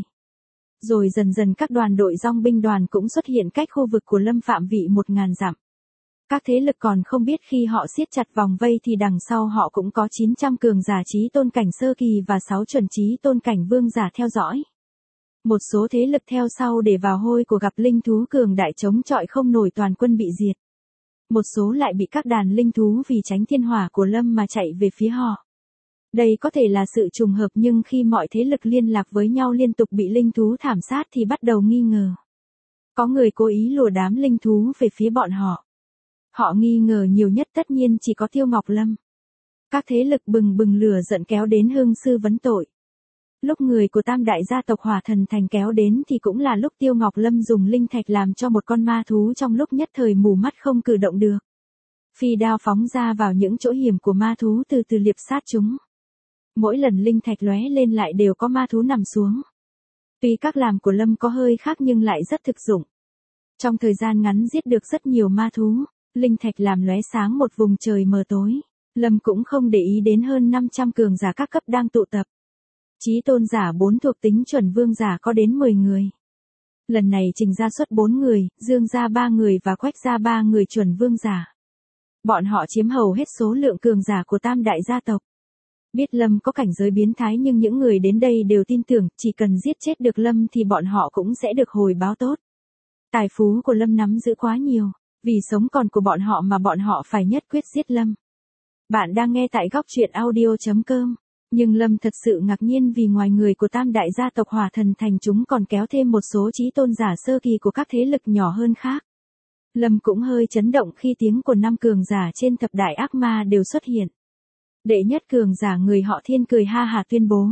Rồi dần dần các đoàn đội dòng binh đoàn cũng xuất hiện cách khu vực của Lâm phạm vị một ngàn dặm. Các thế lực còn không biết khi họ siết chặt vòng vây thì đằng sau họ cũng có chín trăm cường giả Chí Tôn cảnh sơ kỳ và sáu chuẩn Chí Tôn cảnh vương giả theo dõi. Một số thế lực theo sau để vào hôi của gặp linh thú cường đại chống chọi không nổi toàn quân bị diệt. Một số lại bị các đàn linh thú vì tránh thiên hỏa của Lâm mà chạy về phía họ. Đây có thể là sự trùng hợp nhưng khi mọi thế lực liên lạc với nhau liên tục bị linh thú thảm sát thì bắt đầu nghi ngờ. Có người cố ý lùa đám linh thú về phía bọn họ. Họ nghi ngờ nhiều nhất tất nhiên chỉ có Tiêu Ngọc Lâm. Các thế lực bừng bừng lửa giận kéo đến hương sư vấn tội. Lúc người của tam đại gia tộc Hỏa Thần Thành kéo đến thì cũng là lúc Tiêu Ngọc Lâm dùng linh thạch làm cho một con ma thú trong lúc nhất thời mù mắt không cử động được. Phi đao phóng ra vào những chỗ hiểm của ma thú từ từ liệp sát chúng. Mỗi lần linh thạch lóe lên lại đều có ma thú nằm xuống. Tuy các làm của Lâm có hơi khác nhưng lại rất thực dụng. Trong thời gian ngắn giết được rất nhiều ma thú, linh thạch làm lóe sáng một vùng trời mờ tối. Lâm cũng không để ý đến hơn năm trăm cường giả các cấp đang tụ tập. Chí tôn giả bốn thuộc tính chuẩn vương giả có đến mười người. Lần này Trình gia xuất bốn người, Dương gia ba người và Quách gia ba người chuẩn vương giả. Bọn họ chiếm hầu hết số lượng cường giả của tam đại gia tộc. Biết Lâm có cảnh giới biến thái nhưng những người đến đây đều tin tưởng, chỉ cần giết chết được Lâm thì bọn họ cũng sẽ được hồi báo tốt. Tài phú của Lâm nắm giữ quá nhiều, vì sống còn của bọn họ mà bọn họ phải nhất quyết giết Lâm. Bạn đang nghe tại góc truyện audio chấm com. Nhưng Lâm thật sự ngạc nhiên vì ngoài người của tam đại gia tộc Hỏa Thần Thành chúng còn kéo thêm một số chí tôn giả sơ kỳ của các thế lực nhỏ hơn khác. Lâm cũng hơi chấn động khi tiếng của năm cường giả trên thập đại ác ma đều xuất hiện. Đệ nhất cường giả người họ Thiên cười ha hả tuyên bố.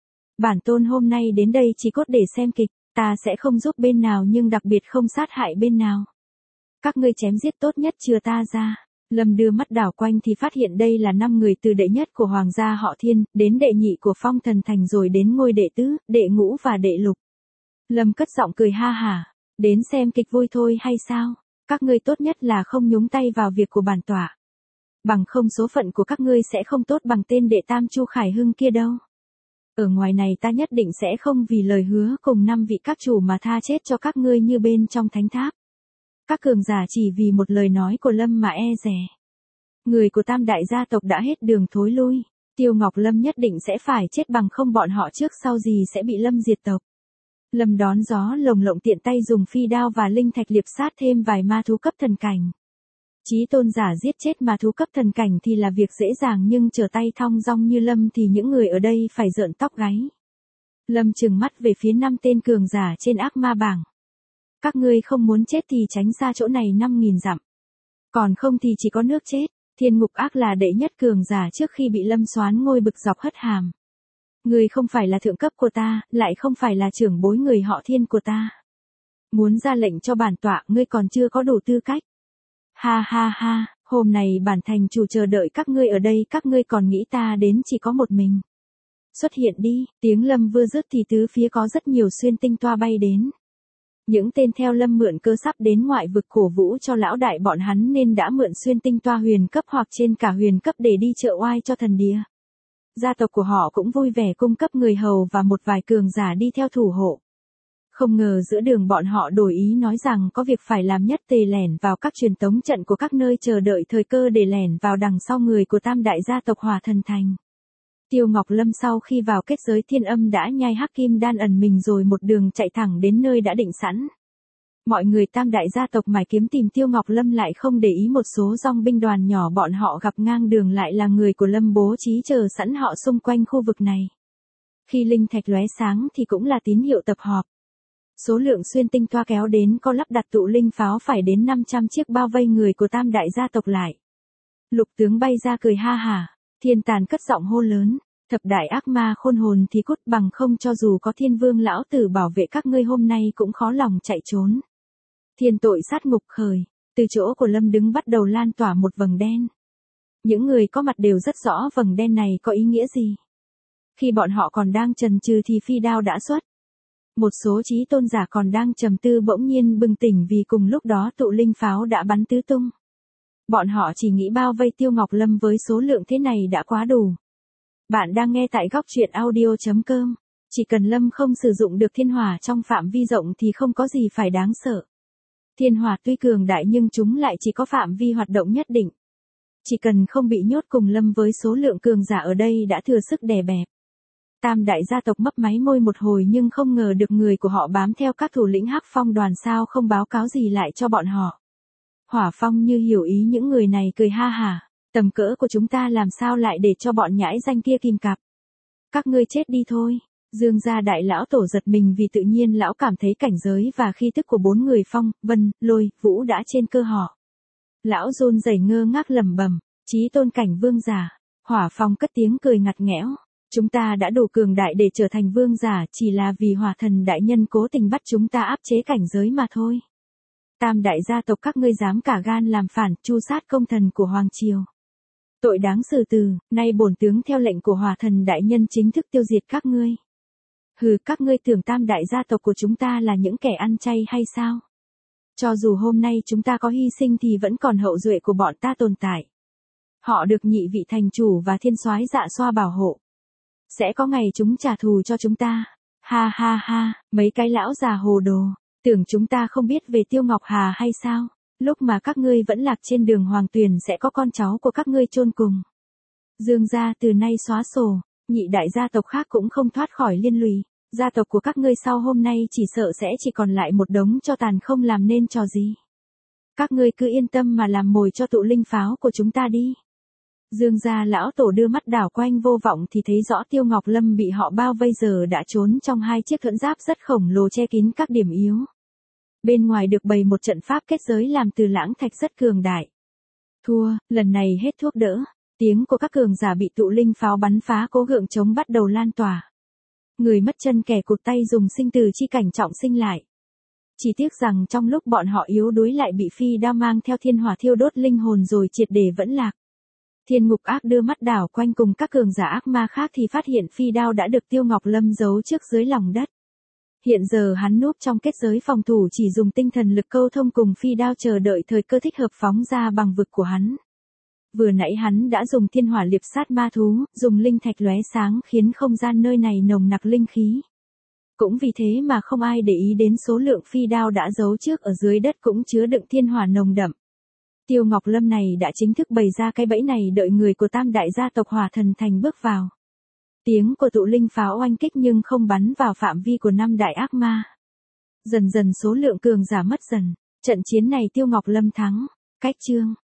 Bản tôn hôm nay đến đây chỉ cốt để xem kịch, ta sẽ không giúp bên nào nhưng đặc biệt không sát hại bên nào. Các ngươi chém giết tốt nhất chừa ta ra. Lâm đưa mắt đảo quanh thì phát hiện đây là năm người từ đệ nhất của Hoàng gia họ Thiên, đến đệ nhị của Phong Thần Thành rồi đến ngôi đệ tứ, đệ ngũ và đệ lục. Lâm cất giọng cười ha hả, đến xem kịch vui thôi hay sao? Các ngươi tốt nhất là không nhúng tay vào việc của bản tọa. Bằng không số phận của các ngươi sẽ không tốt bằng tên đệ tam Chu Khải Hưng kia đâu. Ở ngoài này ta nhất định sẽ không vì lời hứa cùng năm vị các chủ mà tha chết cho các ngươi như bên trong thánh tháp. Các cường giả chỉ vì một lời nói của Lâm mà e dè. Người của tam đại gia tộc đã hết đường thối lui. Tiêu Ngọc Lâm nhất định sẽ phải chết bằng không bọn họ trước sau gì sẽ bị Lâm diệt tộc. Lâm đón gió lồng lộng tiện tay dùng phi đao và linh thạch liệp sát thêm vài ma thú cấp thần cảnh. Chí tôn giả giết chết ma thú cấp thần cảnh thì là việc dễ dàng nhưng trở tay thong dong như Lâm thì những người ở đây phải rợn tóc gáy. Lâm trừng mắt về phía năm tên cường giả trên ác ma bảng. Các ngươi không muốn chết thì tránh xa chỗ này năm nghìn dặm. Còn không thì chỉ có nước chết. Thiên ngục ác là đệ nhất cường giả trước khi bị Lâm xoán ngôi bực dọc hất hàm. Ngươi không phải là thượng cấp của ta, lại không phải là trưởng bối người họ Thiên của ta. Muốn ra lệnh cho bản tọa, ngươi còn chưa có đủ tư cách. Ha ha ha, hôm nay bản thành chủ chờ đợi các ngươi ở đây, các ngươi còn nghĩ ta đến chỉ có một mình. Xuất hiện đi, tiếng Lâm vừa dứt thì tứ phía có rất nhiều xuyên tinh toa bay đến. Những tên theo Lâm mượn cơ sắp đến ngoại vực cổ vũ cho lão đại bọn hắn nên đã mượn xuyên tinh toa huyền cấp hoặc trên cả huyền cấp để đi trợ oai cho thần địa. Gia tộc của họ cũng vui vẻ cung cấp người hầu và một vài cường giả đi theo thủ hộ. Không ngờ giữa đường bọn họ đổi ý nói rằng có việc phải làm nhất tề lẻn vào các truyền tống trận của các nơi chờ đợi thời cơ để lẻn vào đằng sau người của tam đại gia tộc Hỏa Thần Thành. Tiêu Ngọc Lâm sau khi vào kết giới thiên âm đã nhai hắc kim đan ẩn mình rồi một đường chạy thẳng đến nơi đã định sẵn. Mọi người tam đại gia tộc mải kiếm tìm Tiêu Ngọc Lâm lại không để ý một số dòng binh đoàn nhỏ bọn họ gặp ngang đường lại là người của Lâm bố trí chờ sẵn họ xung quanh khu vực này. Khi linh thạch lóe sáng thì cũng là tín hiệu tập họp. Số lượng xuyên tinh toa kéo đến có lắp đặt tụ linh pháo phải đến năm trăm chiếc bao vây người của tam đại gia tộc lại. Lục tướng bay ra cười ha hả, Thiên Tàn cất giọng hô lớn. Thập đại ác ma khôn hồn thì cút bằng không cho dù có Thiên Vương lão tử bảo vệ các ngươi hôm nay cũng khó lòng chạy trốn. Thiên tội sát ngục khởi, từ chỗ của Lâm đứng bắt đầu lan tỏa một vầng đen. Những người có mặt đều rất rõ vầng đen này có ý nghĩa gì. Khi bọn họ còn đang chần chừ thì phi đao đã xuất. Một số chí tôn giả còn đang trầm tư bỗng nhiên bừng tỉnh vì cùng lúc đó tụ linh pháo đã bắn tứ tung. Bọn họ chỉ nghĩ bao vây Tiêu Ngọc Lâm với số lượng thế này đã quá đủ. Bạn đang nghe tại góc truyện audio chấm com. Chỉ cần Lâm không sử dụng được thiên hỏa trong phạm vi rộng thì không có gì phải đáng sợ. Thiên hỏa tuy cường đại nhưng chúng lại chỉ có phạm vi hoạt động nhất định. Chỉ cần không bị nhốt cùng Lâm với số lượng cường giả ở đây đã thừa sức đè bẹp. Tam đại gia tộc mấp máy môi một hồi nhưng không ngờ được người của họ bám theo các thủ lĩnh Hắc Phong đoàn sao không báo cáo gì lại cho bọn họ. Hỏa Phong như hiểu ý những người này cười ha hả. Tầm cỡ của chúng ta làm sao lại để cho bọn nhãi danh kia kìm cặp. Các ngươi chết đi thôi. Dương gia đại lão tổ giật mình vì tự nhiên lão cảm thấy cảnh giới và khí tức của bốn người Phong, Vân, Lôi, Vũ đã trên cơ họ. Lão run rẩy ngơ ngác lẩm bẩm, chí tôn cảnh vương giả. Hỏa Phong cất tiếng cười ngặt nghẽo. Chúng ta đã đủ cường đại để trở thành vương giả chỉ là vì Hỏa Thần đại nhân cố tình bắt chúng ta áp chế cảnh giới mà thôi. Tam đại gia tộc các ngươi dám cả gan làm phản, tru sát công thần của Hoàng Triều. Tội đáng xử tử, nay bổn tướng theo lệnh của Hỏa Thần đại nhân chính thức tiêu diệt các ngươi. Hừ, các ngươi tưởng tam đại gia tộc của chúng ta là những kẻ ăn chay hay sao? Cho dù hôm nay chúng ta có hy sinh thì vẫn còn hậu duệ của bọn ta tồn tại. Họ được nhị vị thành chủ và thiên soái Dạ Xoa bảo hộ. Sẽ có ngày chúng trả thù cho chúng ta. Ha ha ha, mấy cái lão già hồ đồ, tưởng chúng ta không biết về Tiêu Ngọc Hà hay sao? Lúc mà các ngươi vẫn lạc trên đường hoàng tuyển sẽ có con cháu của các ngươi chôn cùng. Dương gia từ nay xóa sổ, nhị đại gia tộc khác cũng không thoát khỏi liên lụy. Gia tộc của các ngươi sau hôm nay chỉ sợ sẽ chỉ còn lại một đống tro tàn không làm nên trò gì. Các ngươi cứ yên tâm mà làm mồi cho tụ linh pháo của chúng ta đi. Dương gia lão tổ đưa mắt đảo quanh vô vọng thì thấy rõ Tiêu Ngọc Lâm bị họ bao vây giờ đã trốn trong hai chiếc thuẫn giáp rất khổng lồ che kín các điểm yếu. Bên ngoài được bày một trận pháp kết giới làm từ lãng thạch rất cường đại. Thua, lần này hết thuốc đỡ. Tiếng của các cường giả bị tụ linh pháo bắn phá cố gượng chống bắt đầu lan tỏa. Người mất chân kẻ cụt tay dùng sinh từ chi cảnh trọng sinh lại. Chỉ tiếc rằng trong lúc bọn họ yếu đuối lại bị phi đao mang theo thiên hỏa thiêu đốt linh hồn rồi triệt để vẫn lạc. Thiên ngục ác đưa mắt đảo quanh cùng các cường giả ác ma khác thì phát hiện phi đao đã được Tiêu Ngọc Lâm giấu trước dưới lòng đất. Hiện giờ hắn núp trong kết giới phòng thủ chỉ dùng tinh thần lực câu thông cùng phi đao chờ đợi thời cơ thích hợp phóng ra bằng vực của hắn. Vừa nãy hắn đã dùng thiên hỏa liệp sát ma thú, dùng linh thạch lóe sáng khiến không gian nơi này nồng nặc linh khí. Cũng vì thế mà không ai để ý đến số lượng phi đao đã giấu trước ở dưới đất cũng chứa đựng thiên hỏa nồng đậm. Tiêu Ngọc Lâm này đã chính thức bày ra cái bẫy này đợi người của tam đại gia tộc Hỏa Thần Thành bước vào. Tiếng của tụ linh pháo oanh kích nhưng không bắn vào phạm vi của năm đại ác ma. Dần dần số lượng cường giả mất dần, trận chiến này Tiêu Ngọc Lâm thắng. Cách chương